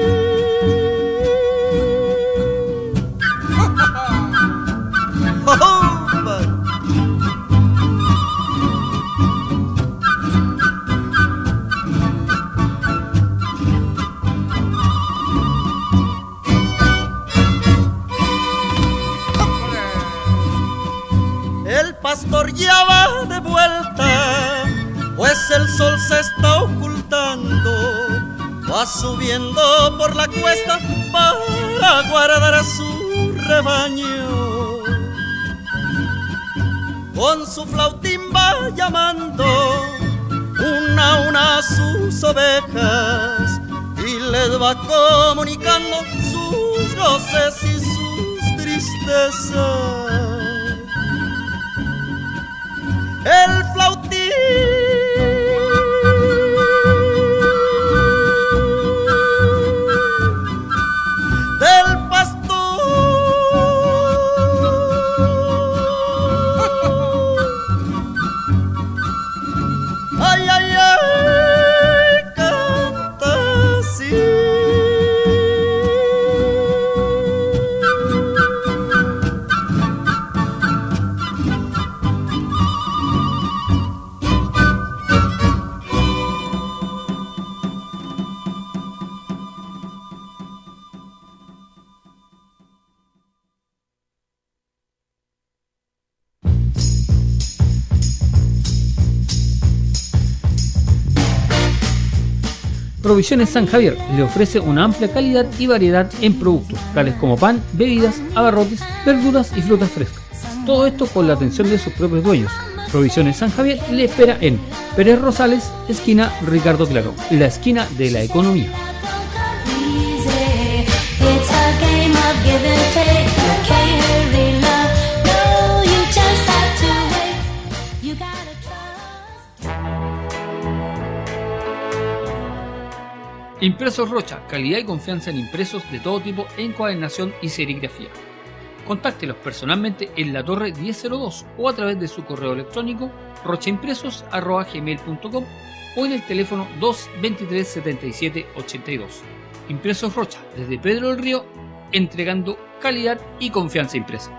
S7: El pastor ya va de vuelta, pues el sol se está ocultando. Va subiendo por la cuesta para guardar a su rebaño. Con su flautín va llamando una a una a sus ovejas y les va comunicando sus goces y sus tristezas. El flautín del pastor, ay, ay, ay, canta así.
S11: Provisiones San Javier le ofrece una amplia calidad y variedad en productos, tales como pan, bebidas, abarrotes, verduras y frutas frescas. Todo esto con la atención de sus propios dueños. Provisiones San Javier le espera en Pérez Rosales, esquina Ricardo Claro, la esquina de la economía. Impresos Rocha, calidad y confianza en impresos de todo tipo en encuadernación y serigrafía. Contáctelos personalmente en la Torre 1002 o a través de su correo electrónico rochaimpresos@gmail.com o en el teléfono 223 77 82. Impresos Rocha, desde Pedro del Río, entregando calidad y confianza impresa.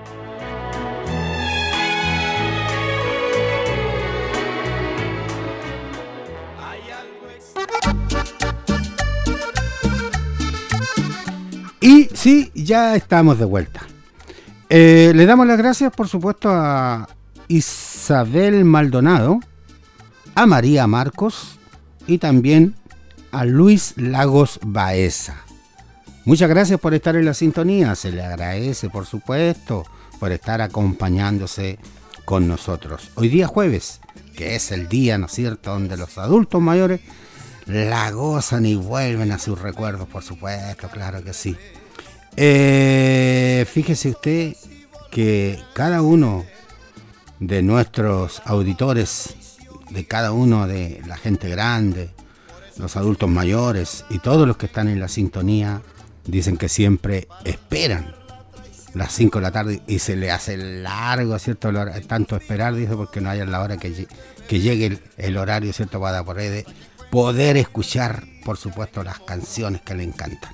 S1: Y sí, ya estamos de vuelta. Le damos las gracias, por supuesto, a Isabel Maldonado, a María Marcos y también a Luis Lagos Baeza. Muchas gracias por estar en la sintonía. Se le agradece, por supuesto, por estar acompañándose con nosotros. Hoy día jueves, que es el día, ¿no es cierto?, donde los adultos mayores la gozan y vuelven a sus recuerdos, por supuesto, claro que sí. Fíjese usted que cada uno de nuestros auditores, de cada uno de la gente grande, los adultos mayores y todos los que están en la sintonía, dicen que siempre esperan las 5 de la tarde y se le hace largo, ¿cierto? Tanto esperar, dice, porque no hay la hora que llegue el horario, ¿cierto? Para poder escuchar, por supuesto, las canciones que le encantan.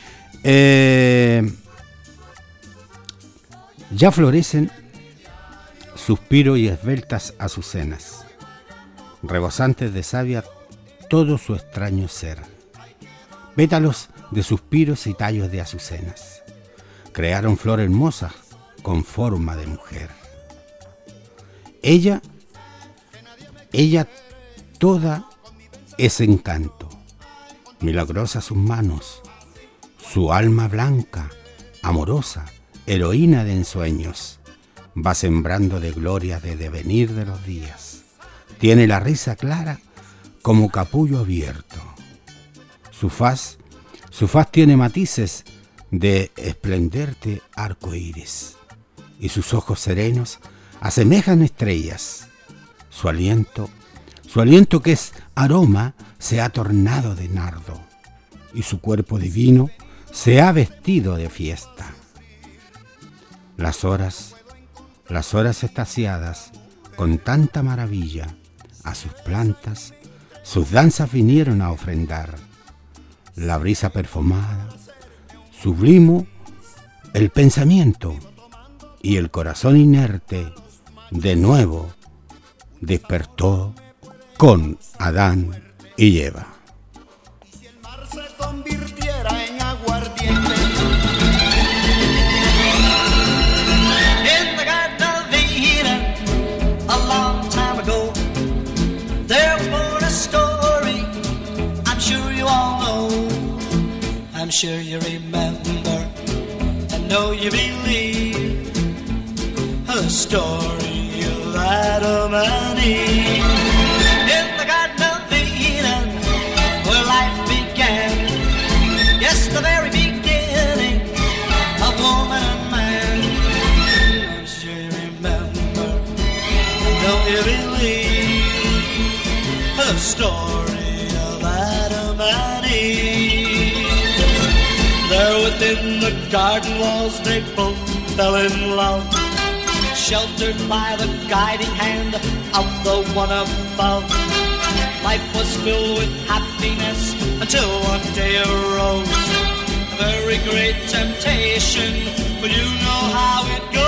S1: Ya florecen suspiros y esbeltas azucenas, rebosantes de savia todo su extraño ser. Pétalos de suspiros y tallos de azucenas crearon flor hermosa con forma de mujer. Ella toda es encanto, milagrosa sus manos, su alma blanca, amorosa, heroína de ensueños, va sembrando de gloria de devenir de los días. Tiene la risa clara como capullo abierto. Su faz tiene matices de esplendente arco iris, y sus ojos serenos asemejan estrellas. Su aliento que es aroma se ha tornado de nardo, y su cuerpo divino se ha vestido de fiesta. Las horas extasiadas con tanta maravilla a sus plantas, sus danzas vinieron a ofrendar. La brisa perfumada, sublimo el pensamiento, y el corazón inerte de nuevo despertó con Adán y Eva.
S16: Si el mar se convirtiera en aguardiente,
S12: In the Garden of Eden, a long time ago, there was born a story I'm sure you all know. I'm sure you remember and know you believe the story of Adam and Eve. In the Garden of Eden, where life began, yes, the very beginning of woman and man. I'm sure you remember and know you believe the story of Adam and Eve. There within the garden walls they both fell in love, sheltered by the guiding hand of the one above. Life was filled with happiness until one day arose a very great temptation, but you know how it goes.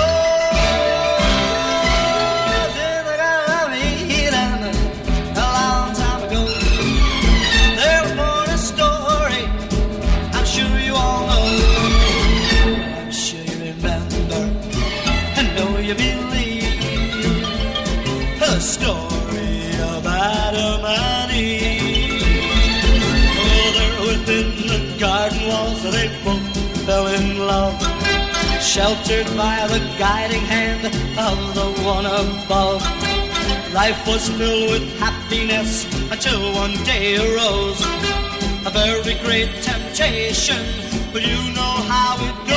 S12: In the Garden of Eden, a long time ago, there was born a story I'm sure you all know. I'm sure you remember and know you believe the story of Adam and Eve. Oh, there within the garden walls they both fell in love, sheltered by the guiding hand of the one above. Life was filled with happiness until one day arose a very great temptation, but you know how it goes.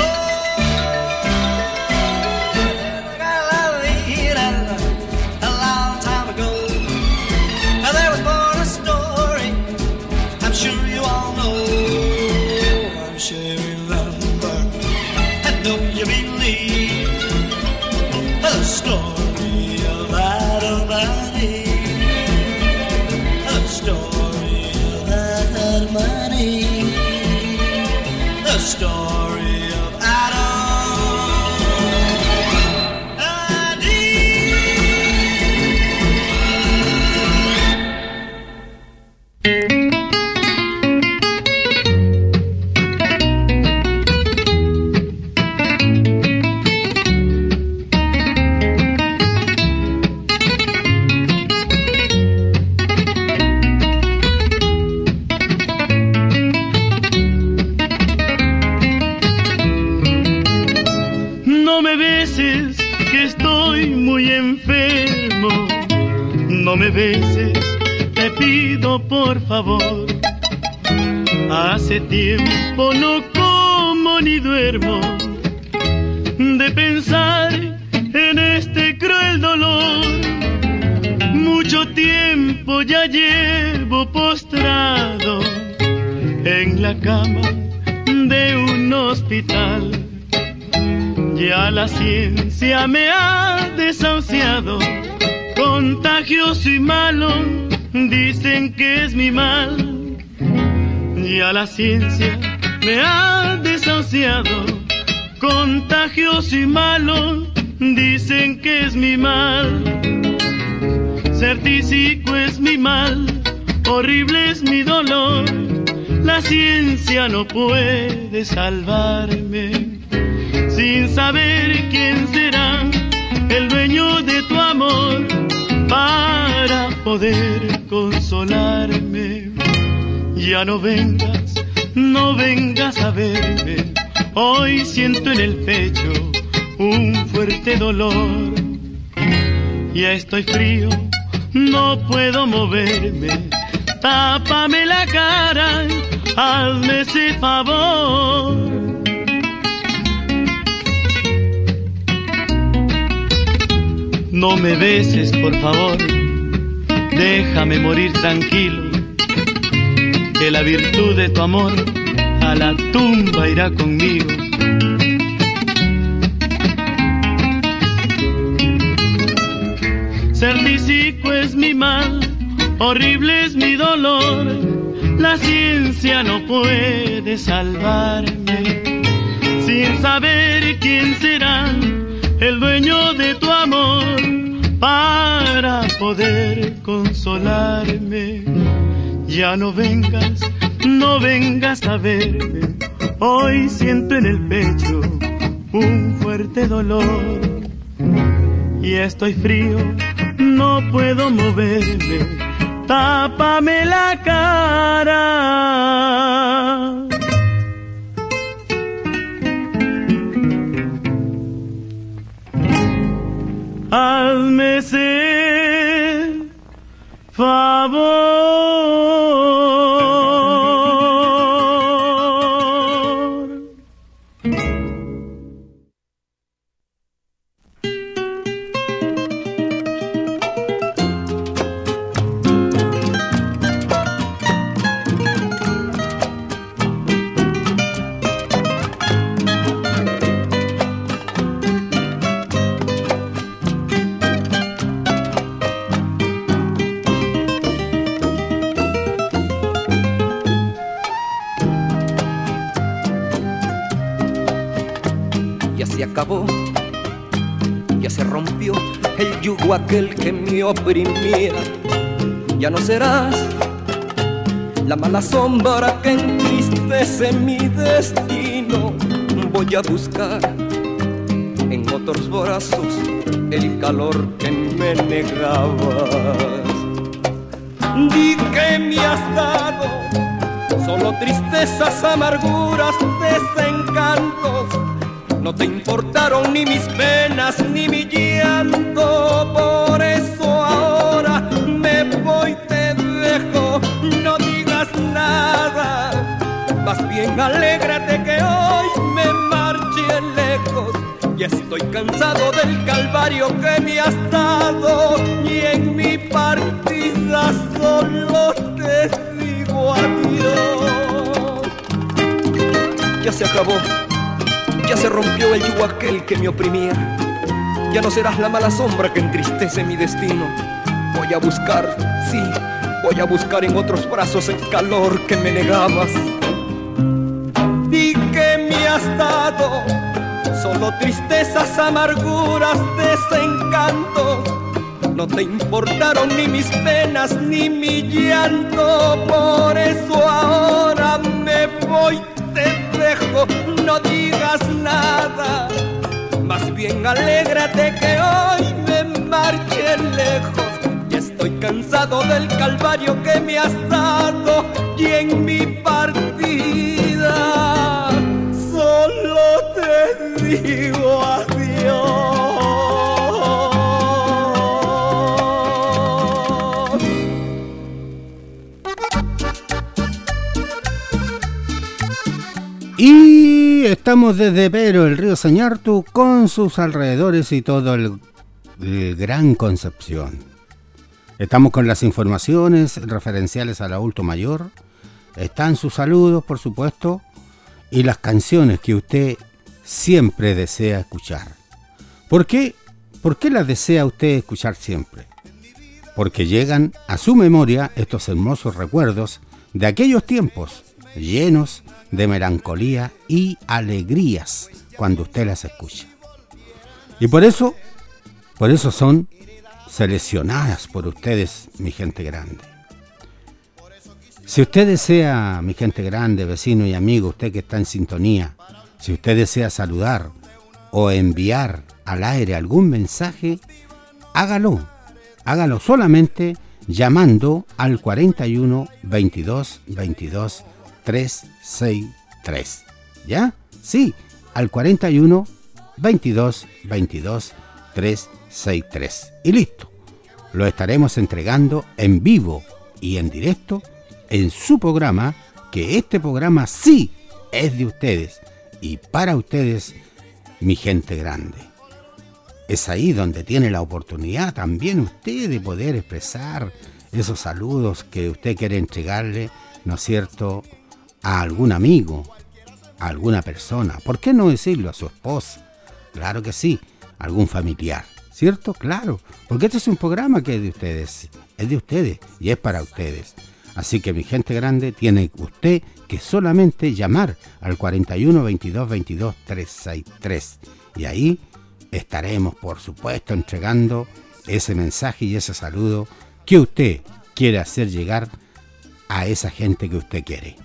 S12: A long time ago, there was born a story I'm sure you all know. I'm sure you remember and know you believe the story of Adam and Eve. The story of Adam and Eve. The story of Adam and
S21: No me beses, que estoy muy enfermo. No me beses, te pido por favor. Hace tiempo no como como ni duermo de pensar en este cruel dolor. Mucho tiempo ya llevo postrado en la cama de un hospital. Ya la ciencia me ha desahuciado, contagioso y malo, dicen que es mi mal. Ya la ciencia me ha desahuciado, contagioso y malo, dicen que es mi mal. Ser tísico es mi mal, horrible es mi dolor. La ciencia no puede salvarme. Sin saber quién será el dueño de tu amor para poder consolarme. Ya no vengas a verme. Hoy siento en el pecho un fuerte dolor. Ya estoy frío, no puedo moverme. Tápame la cara, hazme ese favor. No me beses, por favor, déjame morir tranquilo, que la virtud de tu amor a la tumba irá conmigo. Ser tísico es mi mal, horrible es mi dolor, la ciencia no puede salvarme. Sin saber quién será el dueño de tu amor para poder consolarme. Ya no vengas a verme. Hoy siento en el pecho un fuerte dolor. Y estoy frío, no puedo moverme. Tápame la cara. Hazme ese favor.
S9: Acabó, ya se rompió el yugo aquel que me oprimía. Ya no serás la mala sombra que entristece mi destino. Voy a buscar en otros brazos el calor que me negabas. Di que me has dado solo tristezas, amarguras, desencantos. No te importaron ni mis penas ni mi llanto. Por eso ahora me voy, te dejo, no digas nada. Más bien alégrate que hoy me marché lejos. Ya estoy cansado del calvario que me has dado. Y en mi partida solo te digo adiós. Ya se acabó, ya se rompió el yugo aquel que me oprimía. Ya no serás la mala sombra que entristece mi destino. Voy a buscar, sí, voy a buscar en otros brazos el calor que me negabas. Y que me has dado solo tristezas, amarguras, desencantos. No te importaron ni mis penas ni mi llanto. Por eso ahora me voy, te dejo, no digas nada. Más bien alégrate que hoy me marché lejos. Ya estoy cansado del calvario que me has dado. Y en mi partida solo te digo adiós.
S1: Y estamos desde Pero, el río Sañartu, con sus alrededores y todo el Gran Concepción. Estamos con las informaciones referenciales al adulto mayor. Están sus saludos, por supuesto, y las canciones que usted siempre desea escuchar. ¿Por qué? ¿Por qué las desea usted escuchar siempre? Porque llegan a su memoria estos hermosos recuerdos de aquellos tiempos llenos de melancolía y alegrías cuando usted las escucha. Y por eso son seleccionadas por ustedes, mi gente grande. Si usted desea, mi gente grande, vecino y amigo, usted que está en sintonía, si usted desea saludar o enviar al aire algún mensaje, hágalo solamente llamando al 41 22 22 363. ¿Ya? Sí, al 41 22 22 363. Y listo. Lo estaremos entregando en vivo y en directo en su programa, que este programa sí es de ustedes y para ustedes, mi gente grande. Es ahí donde tiene la oportunidad también usted de poder expresar esos saludos que usted quiere entregarle, ¿no es cierto?, a algún amigo, a alguna persona. ¿Por qué no decirlo a su esposa? Claro que sí, a algún familiar, ¿cierto? Claro, porque este es un programa que es de ustedes y es para ustedes. Así que mi gente grande, tiene usted que solamente llamar al 41 22 22 363 y ahí estaremos, por supuesto, entregando ese mensaje y ese saludo que usted quiere hacer llegar a esa gente que usted quiere.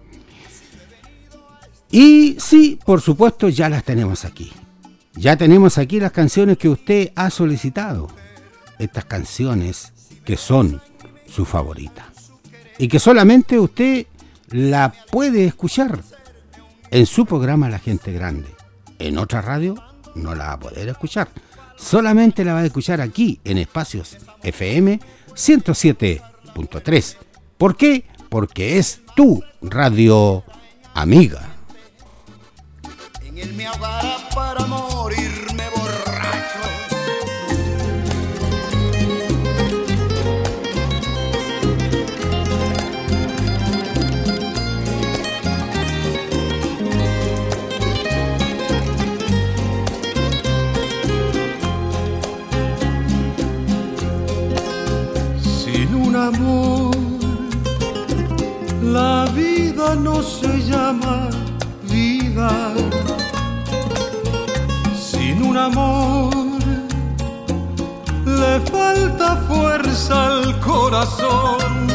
S1: Y sí, por supuesto, ya las tenemos aquí. Ya tenemos aquí las canciones que usted ha solicitado. Estas canciones que son su favorita. Y que solamente usted la puede escuchar en su programa La Gente Grande. En otra radio no la va a poder escuchar. Solamente la va a escuchar aquí en Espacios FM 107.3. ¿Por qué? Porque es tu radio amiga.
S16: En él me ahogará para morirme borracho.
S10: Sin un amor, la vida no se llama vida. Sin un amor, le falta fuerza al corazón.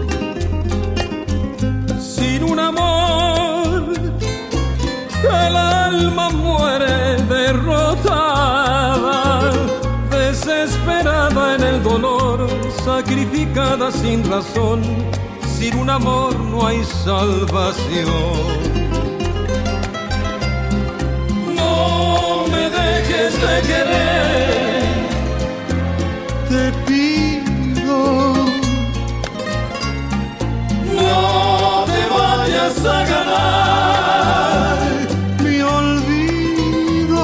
S10: Sin un amor, el alma muere derrotada, desesperada en el dolor, sacrificada sin razón. Sin un amor no hay salvación. No me dejes de querer, te pido. No te vayas a ganar mi olvido.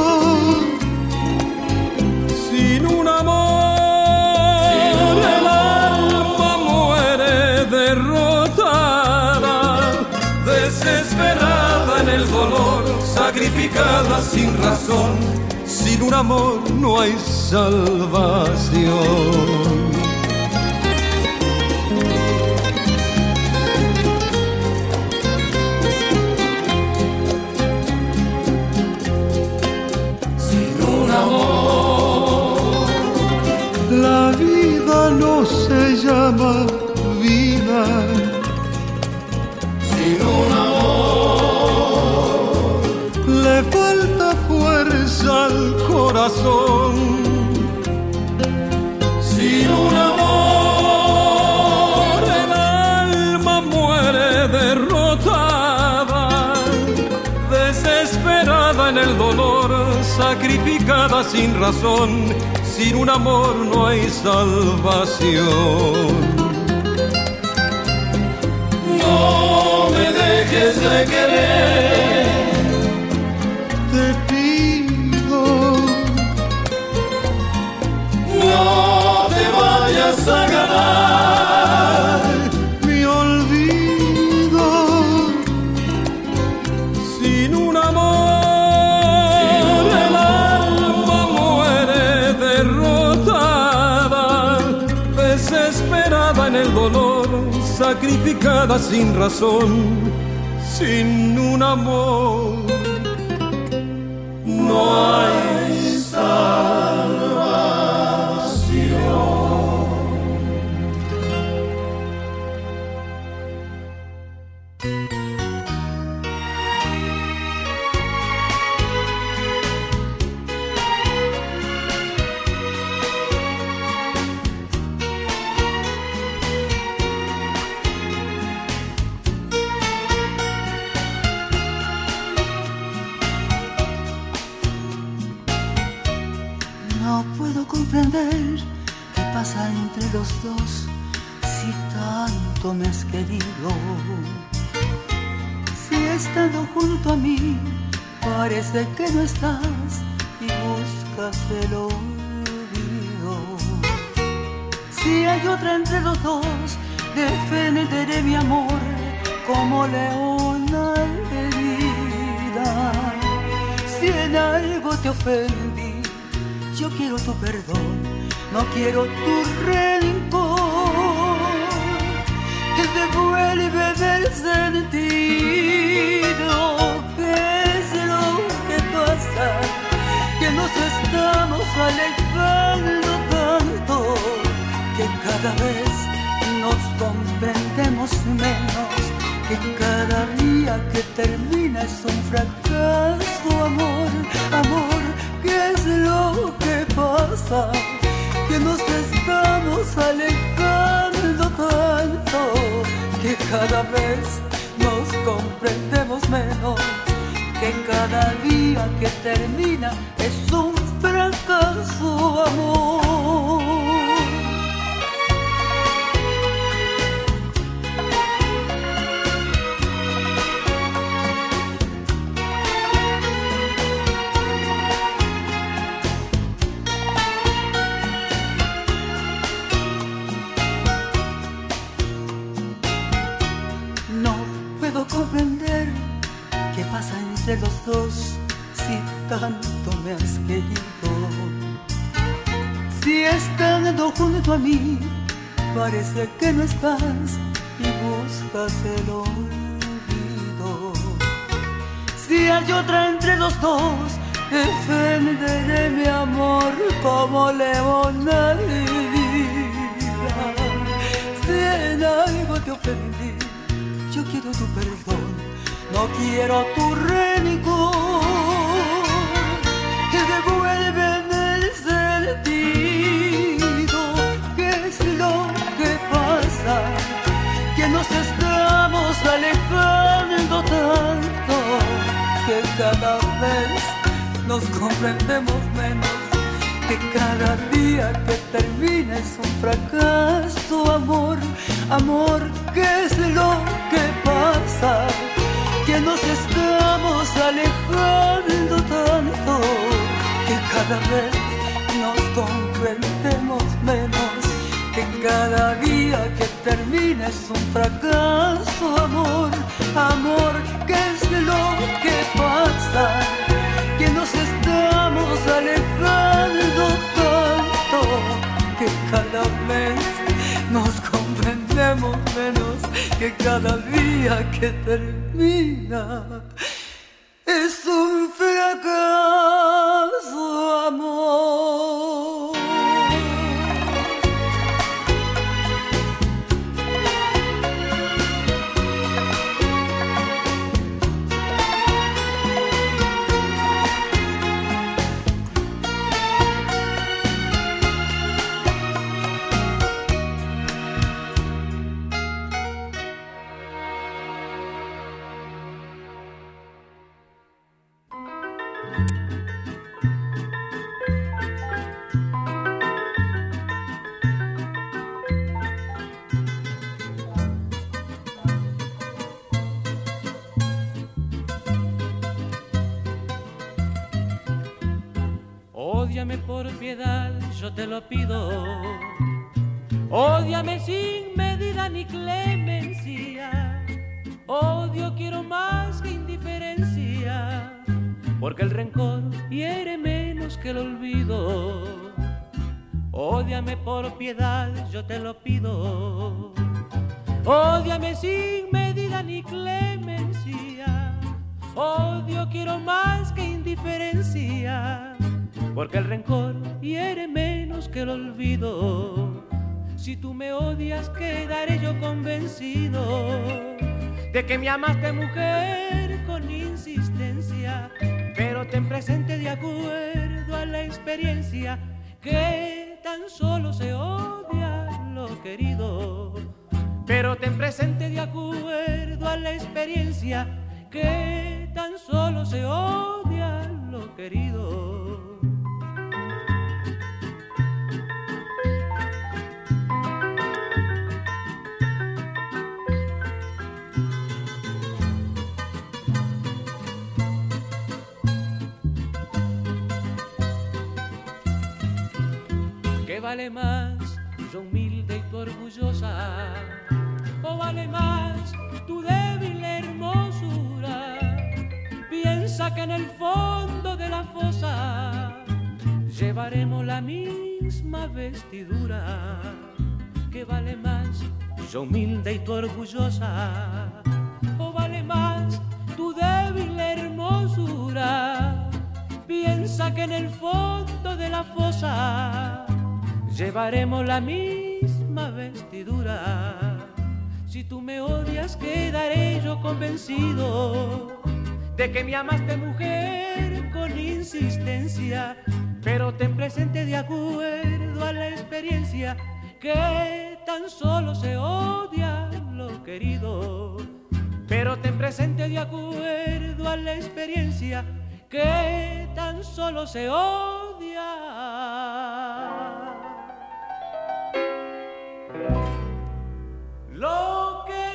S10: Sin un amor, el alma muere derrotada, desesperada en el dolor, sacrificada sin razón. Sin un amor no hay salvación. Sin un amor, la vida no se llama vida. Sin un amor, le falta fuerza al corazón. Sin un amor, el alma muere derrotada, desesperada en el dolor, sacrificada sin razón. Sin un amor no hay salvación. No me dejes de querer,
S16: vayas a ganar mi olvido.
S10: Sin un amor el alma muere derrotada, desesperada en el dolor, sacrificada sin razón. Sin un amor no hay salvación.
S14: Comprender qué pasa entre los dos si tanto me has querido. Si estando junto a mí parece que no estás y buscas el olvido. Si hay otra entre los dos, defenderé mi amor como leona herida. Si en algo te ofendí, yo quiero tu perdón, no quiero tu rencor. Devuélveme el sentido. ¿Qué es lo que pasa? Que nos estamos alejando tanto, que cada vez nos comprendemos menos, que cada día que termina es un fracaso. Amor, amor, ¿qué es lo que pasa? Que nos estamos alejando tanto, que cada vez nos comprendemos menos, que cada día que termina es un fracaso, amor. Comprender qué pasa entre los dos si tanto me has querido. Si estando junto a mí parece que no estás y buscas el olvido. Si hay otra entre los dos, defenderé mi amor como leona herida. Si en algo te ofendí, yo quiero tu perdón, no quiero tu rencor. Que devuélveme el sentido. ¿Qué es lo que pasa? Que nos estamos alejando tanto, que cada vez nos comprendemos menos, que cada día que termina es un fracaso. Amor, amor, ¿qué es lo que pasa? Que nos estamos alejando tanto, que cada vez nos comprendemos menos, que cada día que termina es un fracaso. Amor, amor, ¿qué es lo que pasa? Que nos estamos alejando tanto, que cada vez nos comprendemos menos, que cada día que termina es un fracaso, amor.
S4: Ódiame por piedad, yo te lo pido.
S15: Ódiame sin medida ni clemencia. Odio quiero más que indiferencia, porque el rencor hiere menos que el olvido. Ódiame por piedad, yo te lo pido. Ódiame sin medida ni clemencia. Odio quiero más que indiferencia, porque el rencor hiere menos que el olvido. Si tú me odias, quedaré yo convencido de que me amaste, mujer, con insistencia. Pero ten presente, de acuerdo a la experiencia, que tan solo se odia lo querido. Pero ten presente, de acuerdo a la experiencia, que tan solo se odia lo querido. ¿Qué vale más, yo humilde y tú orgullosa? ¿O vale más tu débil hermosura? Piensa que en el fondo de la fosa llevaremos la misma vestidura. ¿Qué vale más, yo humilde y tú orgullosa? ¿O vale más tu débil hermosura? Piensa que en el fondo de la fosa llevaremos la misma vestidura. Si tú me odias, quedaré yo convencido de que me amaste, mujer, con insistencia. Pero ten presente, de acuerdo a la experiencia, que tan solo se odia lo querido. Pero ten presente, de acuerdo a la experiencia, que tan solo se odia lo querido.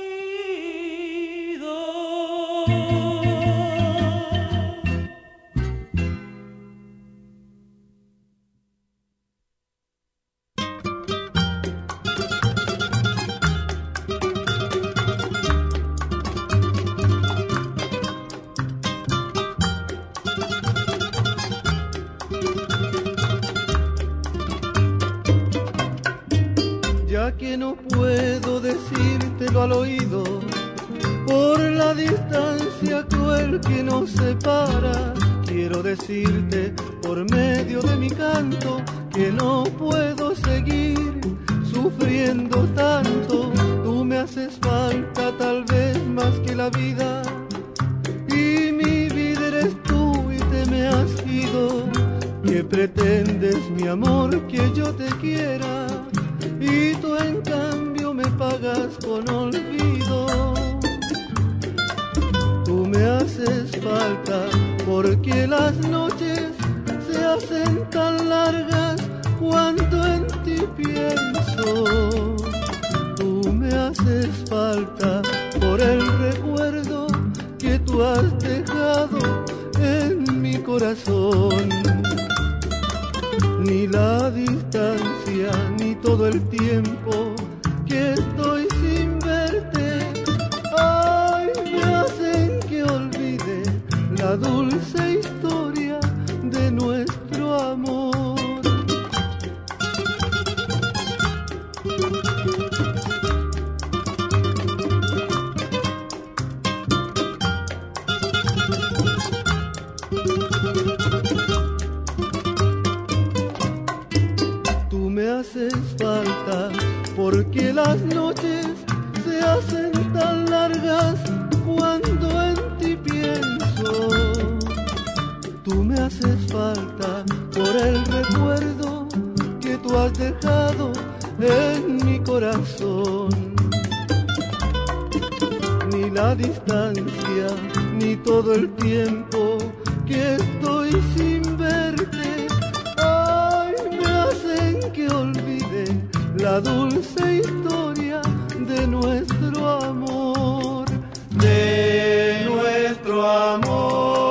S4: Ya que no puedo decírtelo al oído, por la distancia cruel que nos separa, quiero decirte por medio de mi canto que no puedo seguir sufriendo tanto. Tú me haces falta tal vez más que la vida, y mi vida eres tú y te me has ido. ¿Qué pretendes, mi amor, que yo te quiera? Y tú en cambio me pagas con olvido. Tú me haces falta porque las noches se hacen tan largas cuando en ti pienso. Tú me haces falta por el recuerdo que tú has dejado en mi corazón. Ni la distancia, ni todo el tiempo que estoy sin verte, ay, me hacen que olvide la dulce historia de nuestro amor. Me haces falta porque las noches se hacen tan largas cuando en ti pienso. Tú me haces falta por el recuerdo que tú has dejado en mi corazón. Ni la distancia, ni todo el tiempo que estoy sin verte, ay, me hacen que olvide la dulce historia de nuestro amor, de nuestro amor.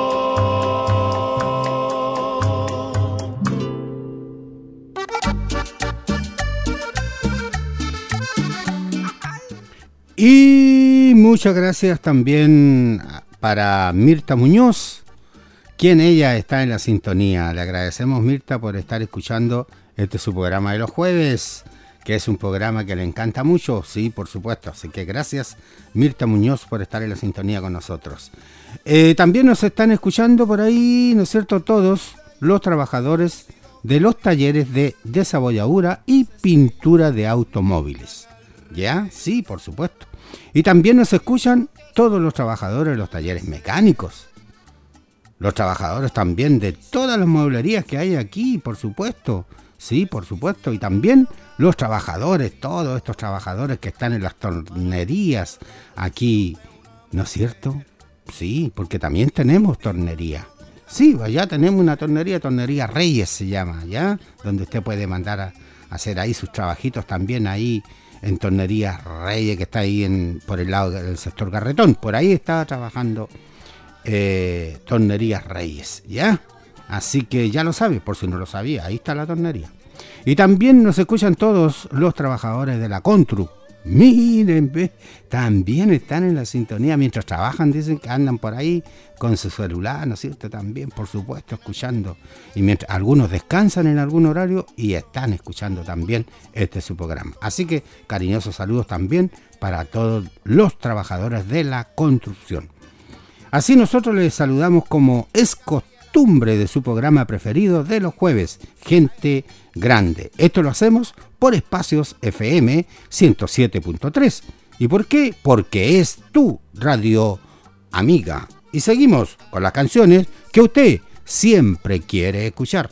S1: Y muchas gracias también para Mirta Muñoz, quien ella está en la sintonía. Le agradecemos, Mirta, por estar escuchando su programa de los jueves, que es un programa que le encanta mucho, sí, por supuesto. Así que gracias, Mirta Muñoz, por estar en la sintonía con nosotros. También nos están escuchando por ahí, ¿no es cierto?, todos los trabajadores de los talleres de desabolladura y pintura de automóviles. ¿Ya? Sí, por supuesto. Y también nos escuchan todos los trabajadores de los talleres mecánicos. Los trabajadores también de todas las mueblerías que hay aquí, por supuesto. Sí, por supuesto. Y también los trabajadores, todos estos trabajadores que están en las tornerías aquí, ¿no es cierto? Sí, porque también tenemos tornería. Sí, allá tenemos una tornería Reyes se llama, ¿ya? Donde usted puede mandar a hacer ahí sus trabajitos también ahí en Tornería Reyes, que está ahí por el lado del sector Garretón. Por ahí estaba trabajando Tornería Reyes, ¿ya? Así que ya lo sabe, por si no lo sabía, ahí está la tornería. Y también nos escuchan todos los trabajadores de la Contru. Miren, también están en la sintonía mientras trabajan, dicen que andan por ahí con su celular, ¿no es cierto? También, por supuesto, escuchando. Y mientras algunos descansan en algún horario y están escuchando también su programa. Así que cariñosos saludos también para todos los trabajadores de la construcción. Así nosotros les saludamos como es costumbre de su programa preferido de los jueves, Gente Grande. Esto lo hacemos por Espacios FM 107.3. ¿Y por qué? Porque es tu radio amiga. Y seguimos con las canciones que usted siempre quiere escuchar.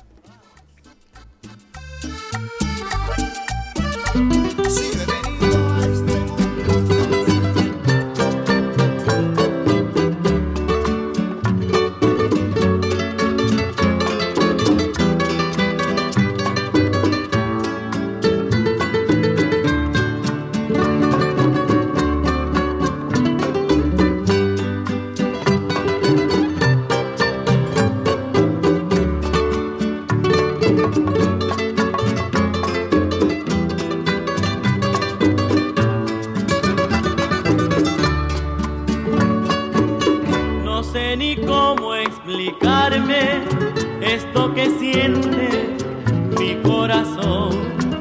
S7: Esto que siente mi corazón,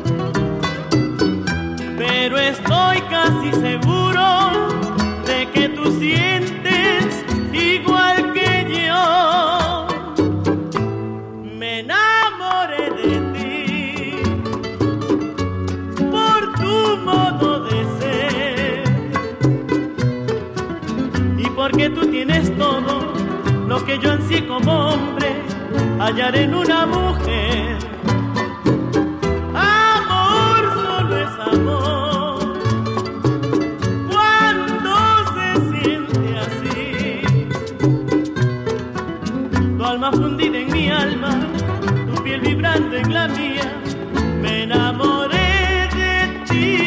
S7: pero estoy casi seguro de que tú sientes igual que yo. Me enamoré de ti por tu modo de ser y porque tú tienes todo lo que yo ansí como hombre hallar en una mujer. Amor solo es amor cuando se siente así. Tu alma fundida en mi alma, tu piel vibrando en la mía, me enamoré de ti.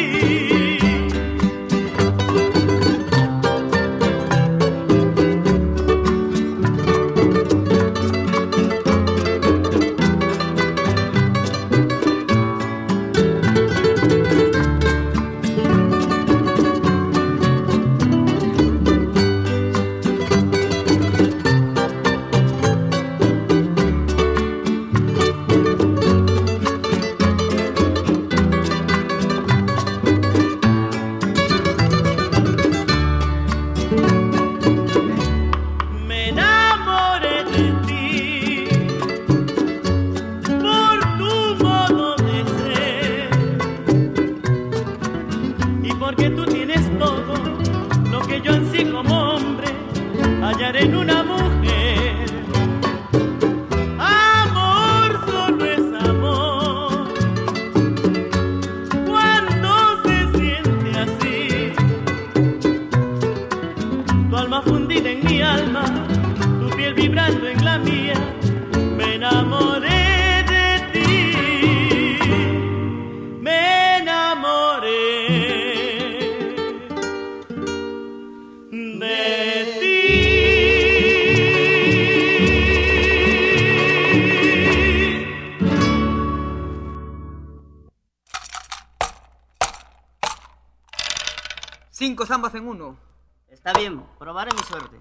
S6: 5 zambas en uno.
S22: Está bien, probaré mi suerte.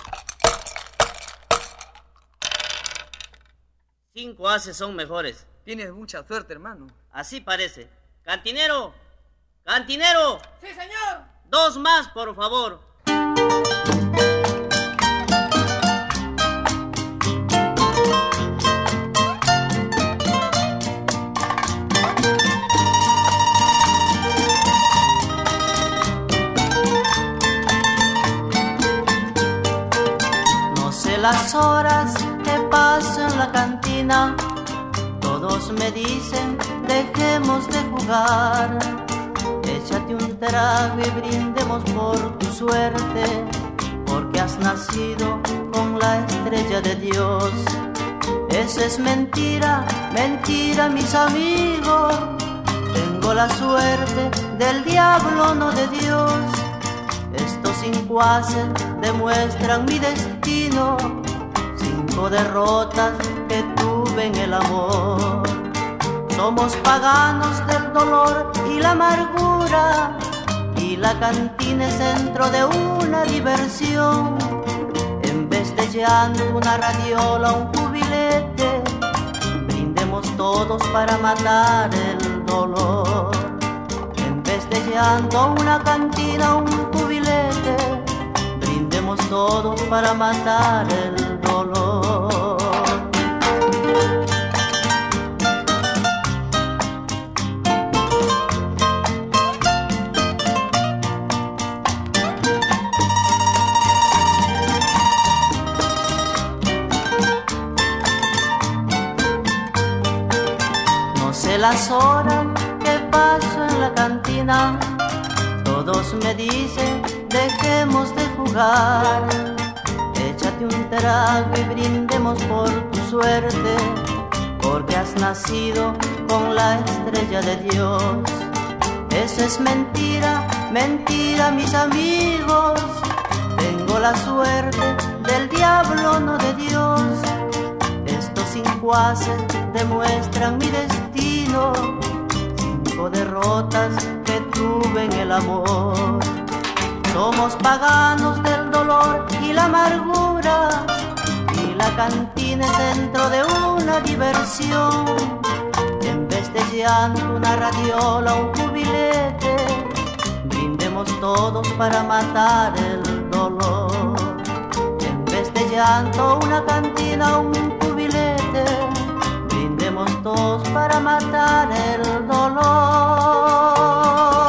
S22: 5 haces son mejores.
S6: Tienes mucha suerte, hermano.
S22: Así parece. ¡Cantinero! ¡Cantinero!
S6: ¡Sí, señor!
S22: 2 más, por favor. No sé las horas que paso en la cantina. Todos me dicen, dejemos de jugar. Échate un trago y brindemos por tu suerte, porque has nacido con la estrella de Dios. Eso es mentira, mentira, mis amigos. Tengo la suerte del diablo, no de Dios. Estos 5 haces demuestran mi destino. 5 derrotas que tuve en el amor. Somos paganos del dolor y la amargura, y la cantina es centro de una diversión. En vez de llanto, una radiola, un cubilete, brindemos todos para matar el dolor. En vez de llanto, una cantina, un cubilete, brindemos todos para matar el dolor. Las horas que paso en la cantina, todos me dicen, dejemos de jugar. Échate un trago y brindemos por tu suerte, porque has nacido con la estrella de Dios. Eso es mentira, mentira, mis amigos. Tengo la suerte del diablo, no de Dios. Estos 5 haces demuestran mi destino. 5 derrotas que tuve en el amor. Somos paganos del dolor y la amargura, y la cantina es centro de una diversión. En vez de llanto, una radiola, un cubilete, brindemos todos para matar el dolor. En vez de llanto, una cantina, un cubilete, brindemos todos para matar el dolor.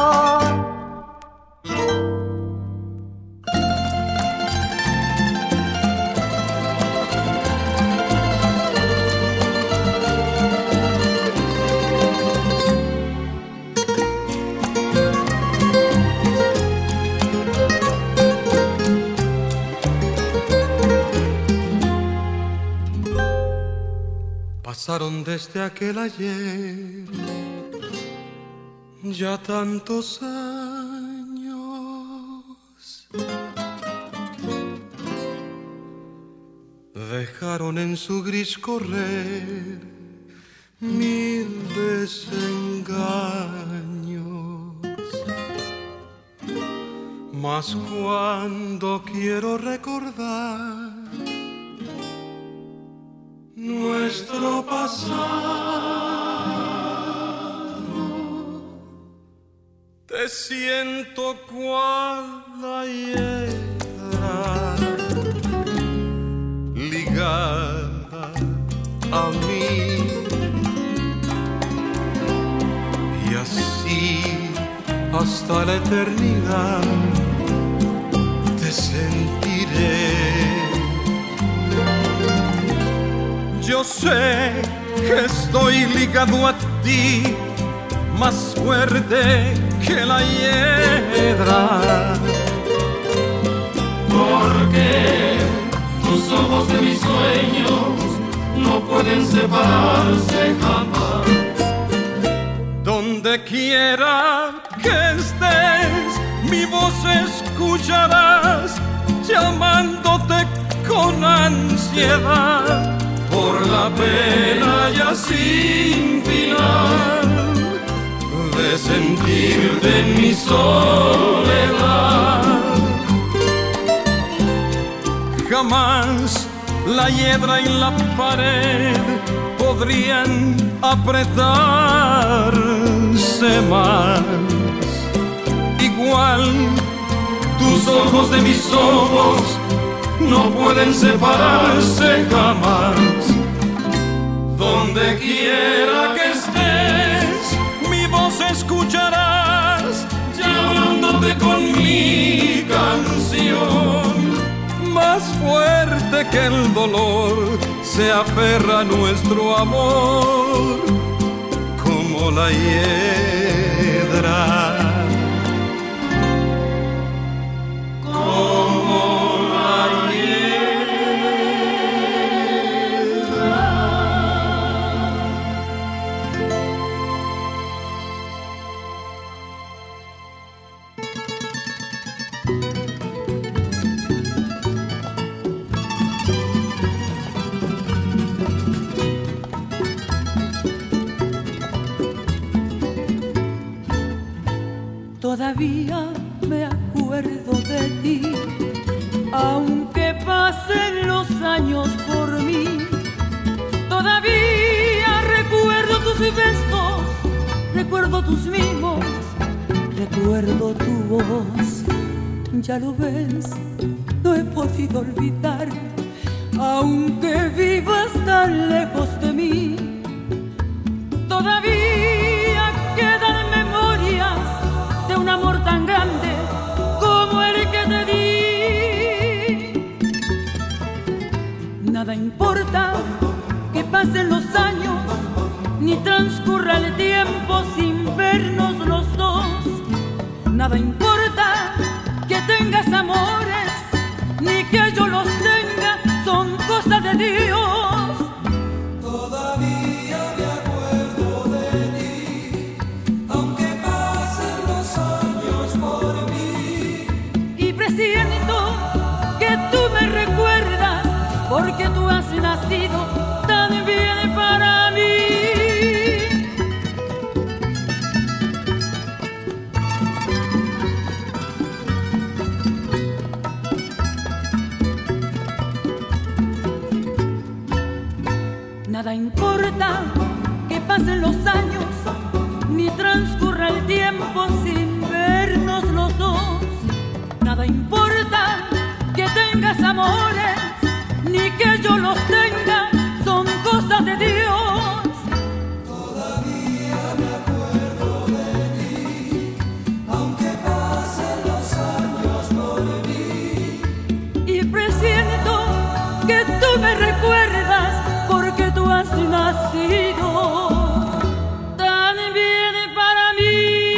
S5: Pasaron desde aquel ayer ya tantos años, dejaron en su gris correr 1000 desengaños, mas cuando quiero recordar nuestro pasado, te siento cual la hiedra ligada a mí, y así hasta la eternidad te sentiré. Yo sé que estoy ligado a ti, más fuerte que la hiedra,
S23: porque tus ojos de mis sueños no pueden separarse jamás.
S5: Donde quiera que estés, mi voz escucharás, llamándote con ansiedad. Por la pena ya sin final de sentirte en mi soledad.
S10: la hiedra y la pared podrían apretarse más. Igual tus ojos de mis ojos no pueden separarse jamás. Donde quiera que estés, mi voz escucharás, llamándote con mi canción. Más fuerte que el dolor se aferra nuestro amor, como la hiedra. Como la hiedra.
S14: Todavía me acuerdo de ti, aunque pasen los años por mí. Todavía recuerdo tus besos, recuerdo tus mimos, recuerdo tu voz. Ya lo ves, no he podido olvidar, aunque vivas tan lejos de mí. Todavía quedan memorias de un amor tan grande como el que te di. Nada importa que pasen los años, ni transcurra el tiempo sin vernos los dos. Nada importa que tengas amores, ni que yo los tenga, son cosas de Dios.
S12: Todavía me acuerdo de ti, aunque pasen los años por mí.
S14: Y presiento que tú me recuerdas, porque tú has nacido tan bien para mí. Nada importa que pasen los años, ni transcurra el tiempo sin vernos los dos. Nada importa que tengas amores, ni que yo los tenga, son cosas de Dios.
S12: Todavía me acuerdo de ti, aunque pasen los años por mí.
S14: Y presiento que tú me recuerdas, porque tú has nacido tan bien para mí.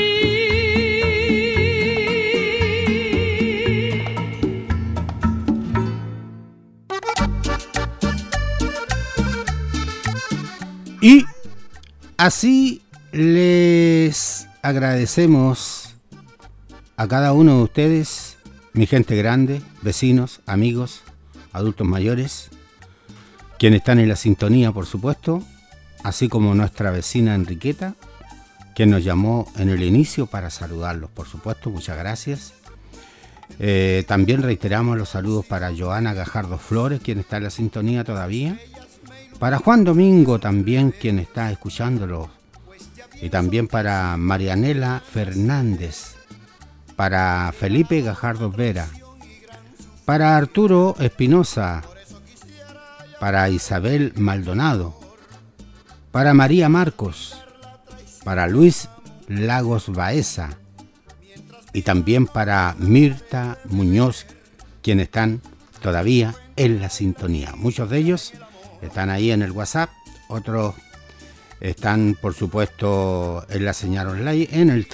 S1: Y así les agradecemos a cada uno de ustedes, mi gente grande, vecinos, amigos, adultos mayores, quienes están en la sintonía, por supuesto, así como nuestra vecina Enriqueta, quien nos llamó en el inicio para saludarlos, por supuesto, muchas gracias. También reiteramos los saludos para Joana Gajardo Flores, quien está en la sintonía todavía, para Juan Domingo también, quien está escuchándolo, y también para Marianela Fernández, para Felipe Gajardo Vera, para Arturo Espinosa, para Isabel Maldonado, para María Marcos, para Luis Lagos Baeza y también para Mirta Muñoz, quienes están todavía en la sintonía. Muchos de ellos están ahí en el WhatsApp, otros están por supuesto en la señal online en el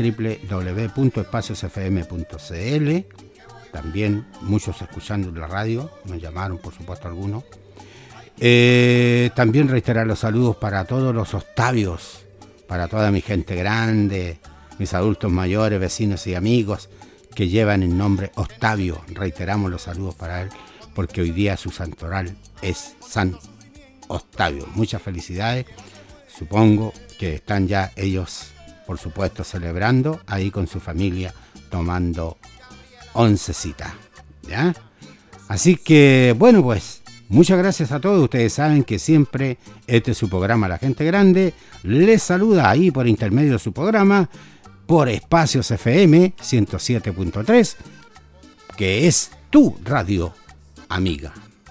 S1: www.espaciosfm.cl. También muchos escuchando en la radio, nos llamaron por supuesto algunos. También reiterar los saludos para todos los Octavios, para toda mi gente grande, mis adultos mayores, vecinos y amigos que llevan el nombre Octavio. Reiteramos los saludos para él porque hoy día su santoral es San Octavio. Muchas felicidades. Supongo que están ya ellos, por supuesto, celebrando ahí con su familia, tomando oncecita, ¿ya? Así que, bueno, pues, Muchas gracias a todos. Ustedes saben que siempre este es su programa La Gente Grande. Les saluda ahí por intermedio de su programa, por Espacios FM 107.3, que es tu radio amiga.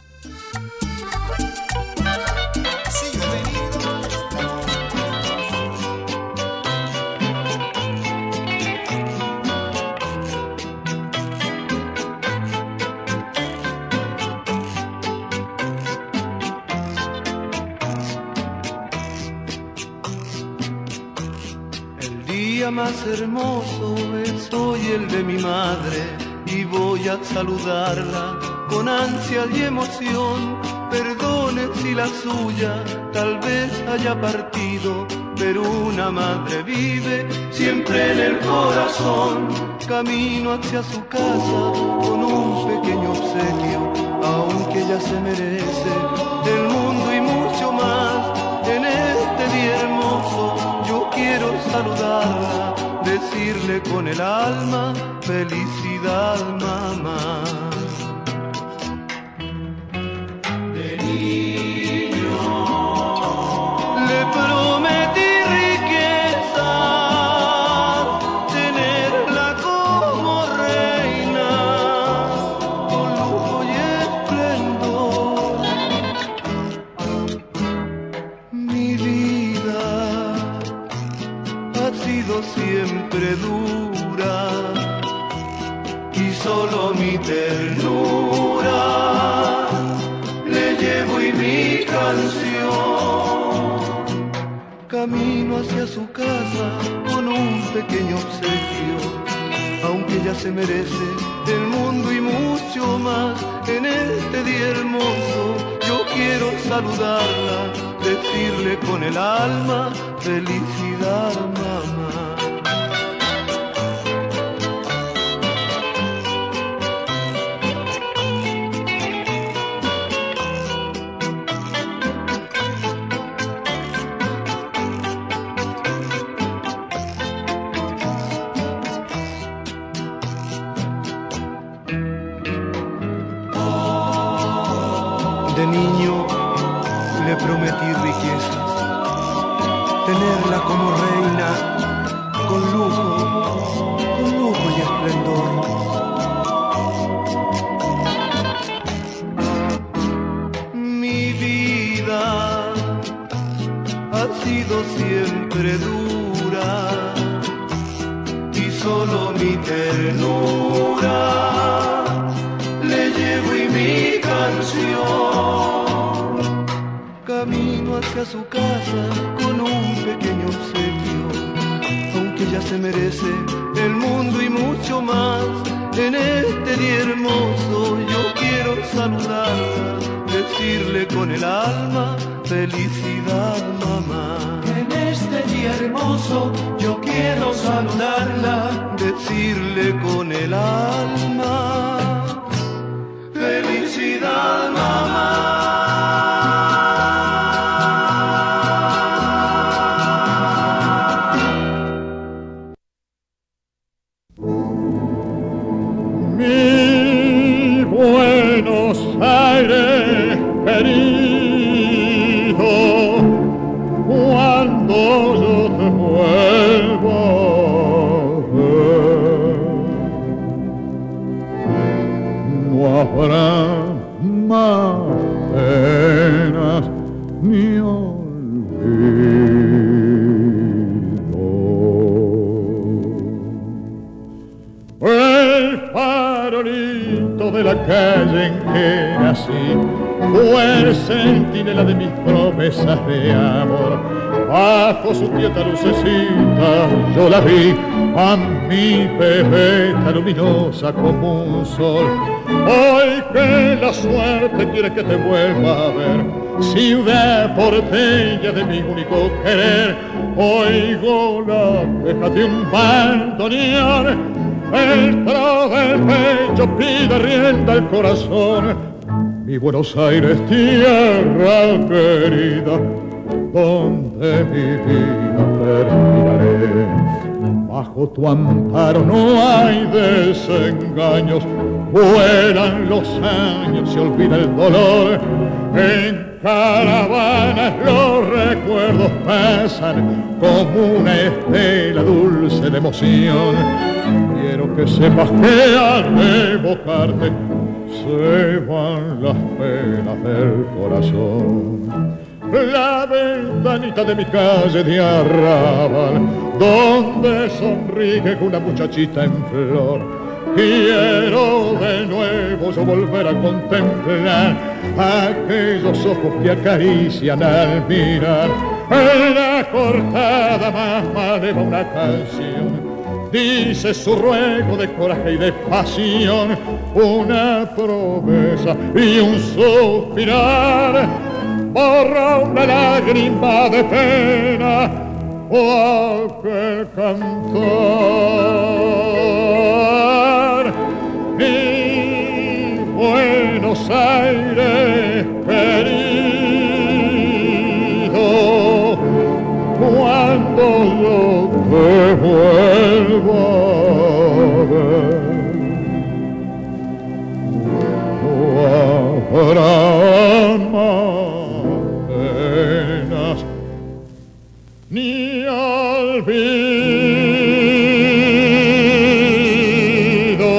S4: Más hermoso es hoy el de mi madre y voy a saludarla con ansia y emoción. Perdone si la suya tal vez haya partido, pero una madre vive siempre en el corazón. Camino hacia su casa con un pequeño obsequio, aunque ella se merece el mundo y mucho más. En este día hermoso yo quiero saludarla, decirle con el alma, felicidad mamá. De niño le prometí riqueza, tenerla como reina, con lujo y esplendor. Mi vida ha sido siempre dura y solo mi ternura le llevo y mi canción. Camino hacia su casa con un pequeño obsequio, aunque ella se merece el mundo y mucho más. En este día hermoso yo quiero saludarla, decirle con el alma, felicidad mamá. De niño le prometí riquezas, tenerla como reina, con lujo y esplendor. Mi vida ha sido siempre dura y solo mi ternura le llevo y mi canción. Camino hacia su casa con un pequeño obsequio, aunque ella se merece el mundo y mucho más. En este día hermoso yo quiero saludarla, decirle con el alma, felicidad mamá.
S15: En este día hermoso yo quiero saludarla,
S4: decirle con el alma, felicidad mamá.
S19: Buenos Aires querido, cuando yo te vuelva a ver, no habrá más penas ni olvido. El farolito de la calle en que nací fue el centinela de mis promesas de amor. Bajo su quieta lucecita yo la vi, a mi bebeta luminosa como un sol. Hoy que la suerte quiere que te vuelva a ver, ciudad porteña de mi único querer, oigo la queja de un bandoneón. Dentro del pecho pide rienda el corazón. Mi Buenos Aires, tierra querida, donde mi vida terminaré. Bajo tu amparo no hay desengaños, Vuelan los años, se olvida el dolor. En caravanas los recuerdos pasan como una estela dulce de emoción. Quiero que sepas que al evocarte se van las penas del corazón. La ventanita de mi calle de arrabal, donde sonríe una muchachita en flor. Quiero de nuevo yo volver a contemplar aquellos ojos que acarician al mirar. En la cortada más maleva una canción dice su ruego de coraje y de pasión, una promesa y un suspirar, borra una lágrima de pena o aquel cantar. Mi Buenos Aires querido, cuando yo te vuelva a ver, no habrá más penas ni olvido.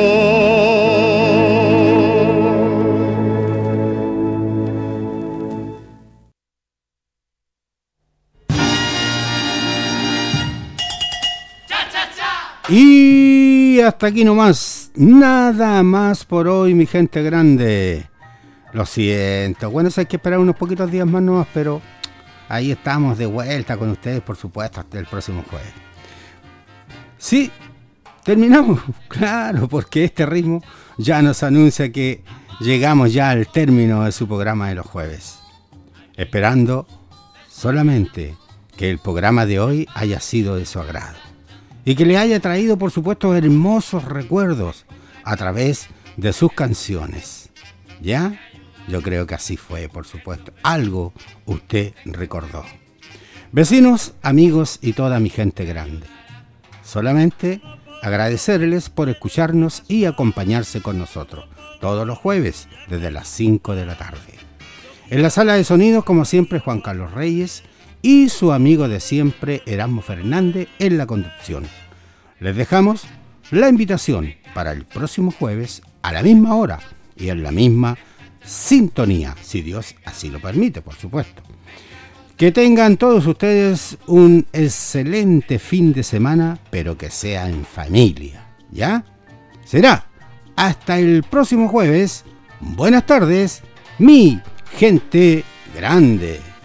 S1: Y hasta aquí nomás, nada más por hoy, mi gente grande. Lo siento, bueno, hay que esperar unos poquitos días más nomás, pero ahí estamos de vuelta con ustedes, por supuesto, hasta el próximo jueves. Sí, terminamos, claro, porque este ritmo ya nos anuncia que llegamos ya al término de su programa de los jueves. Esperando solamente que el programa de hoy haya sido de su agrado y que le haya traído, por supuesto, hermosos recuerdos a través de sus canciones. ¿Ya? Yo creo que así fue, por supuesto. Algo usted recordó. Vecinos, amigos y toda mi gente grande. Solamente agradecerles por escucharnos y acompañarse con nosotros todos los jueves desde las 5 de la tarde. En la sala de sonidos, como siempre, Juan Carlos Reyes y su amigo de siempre, Erasmo Fernández, en la conducción. Les dejamos la invitación para el próximo jueves a la misma hora y en la misma sintonía, si Dios así lo permite, por supuesto. Que tengan todos ustedes un excelente fin de semana, pero que sea en familia, ¿ya? Será hasta el próximo jueves. Buenas tardes, mi gente grande.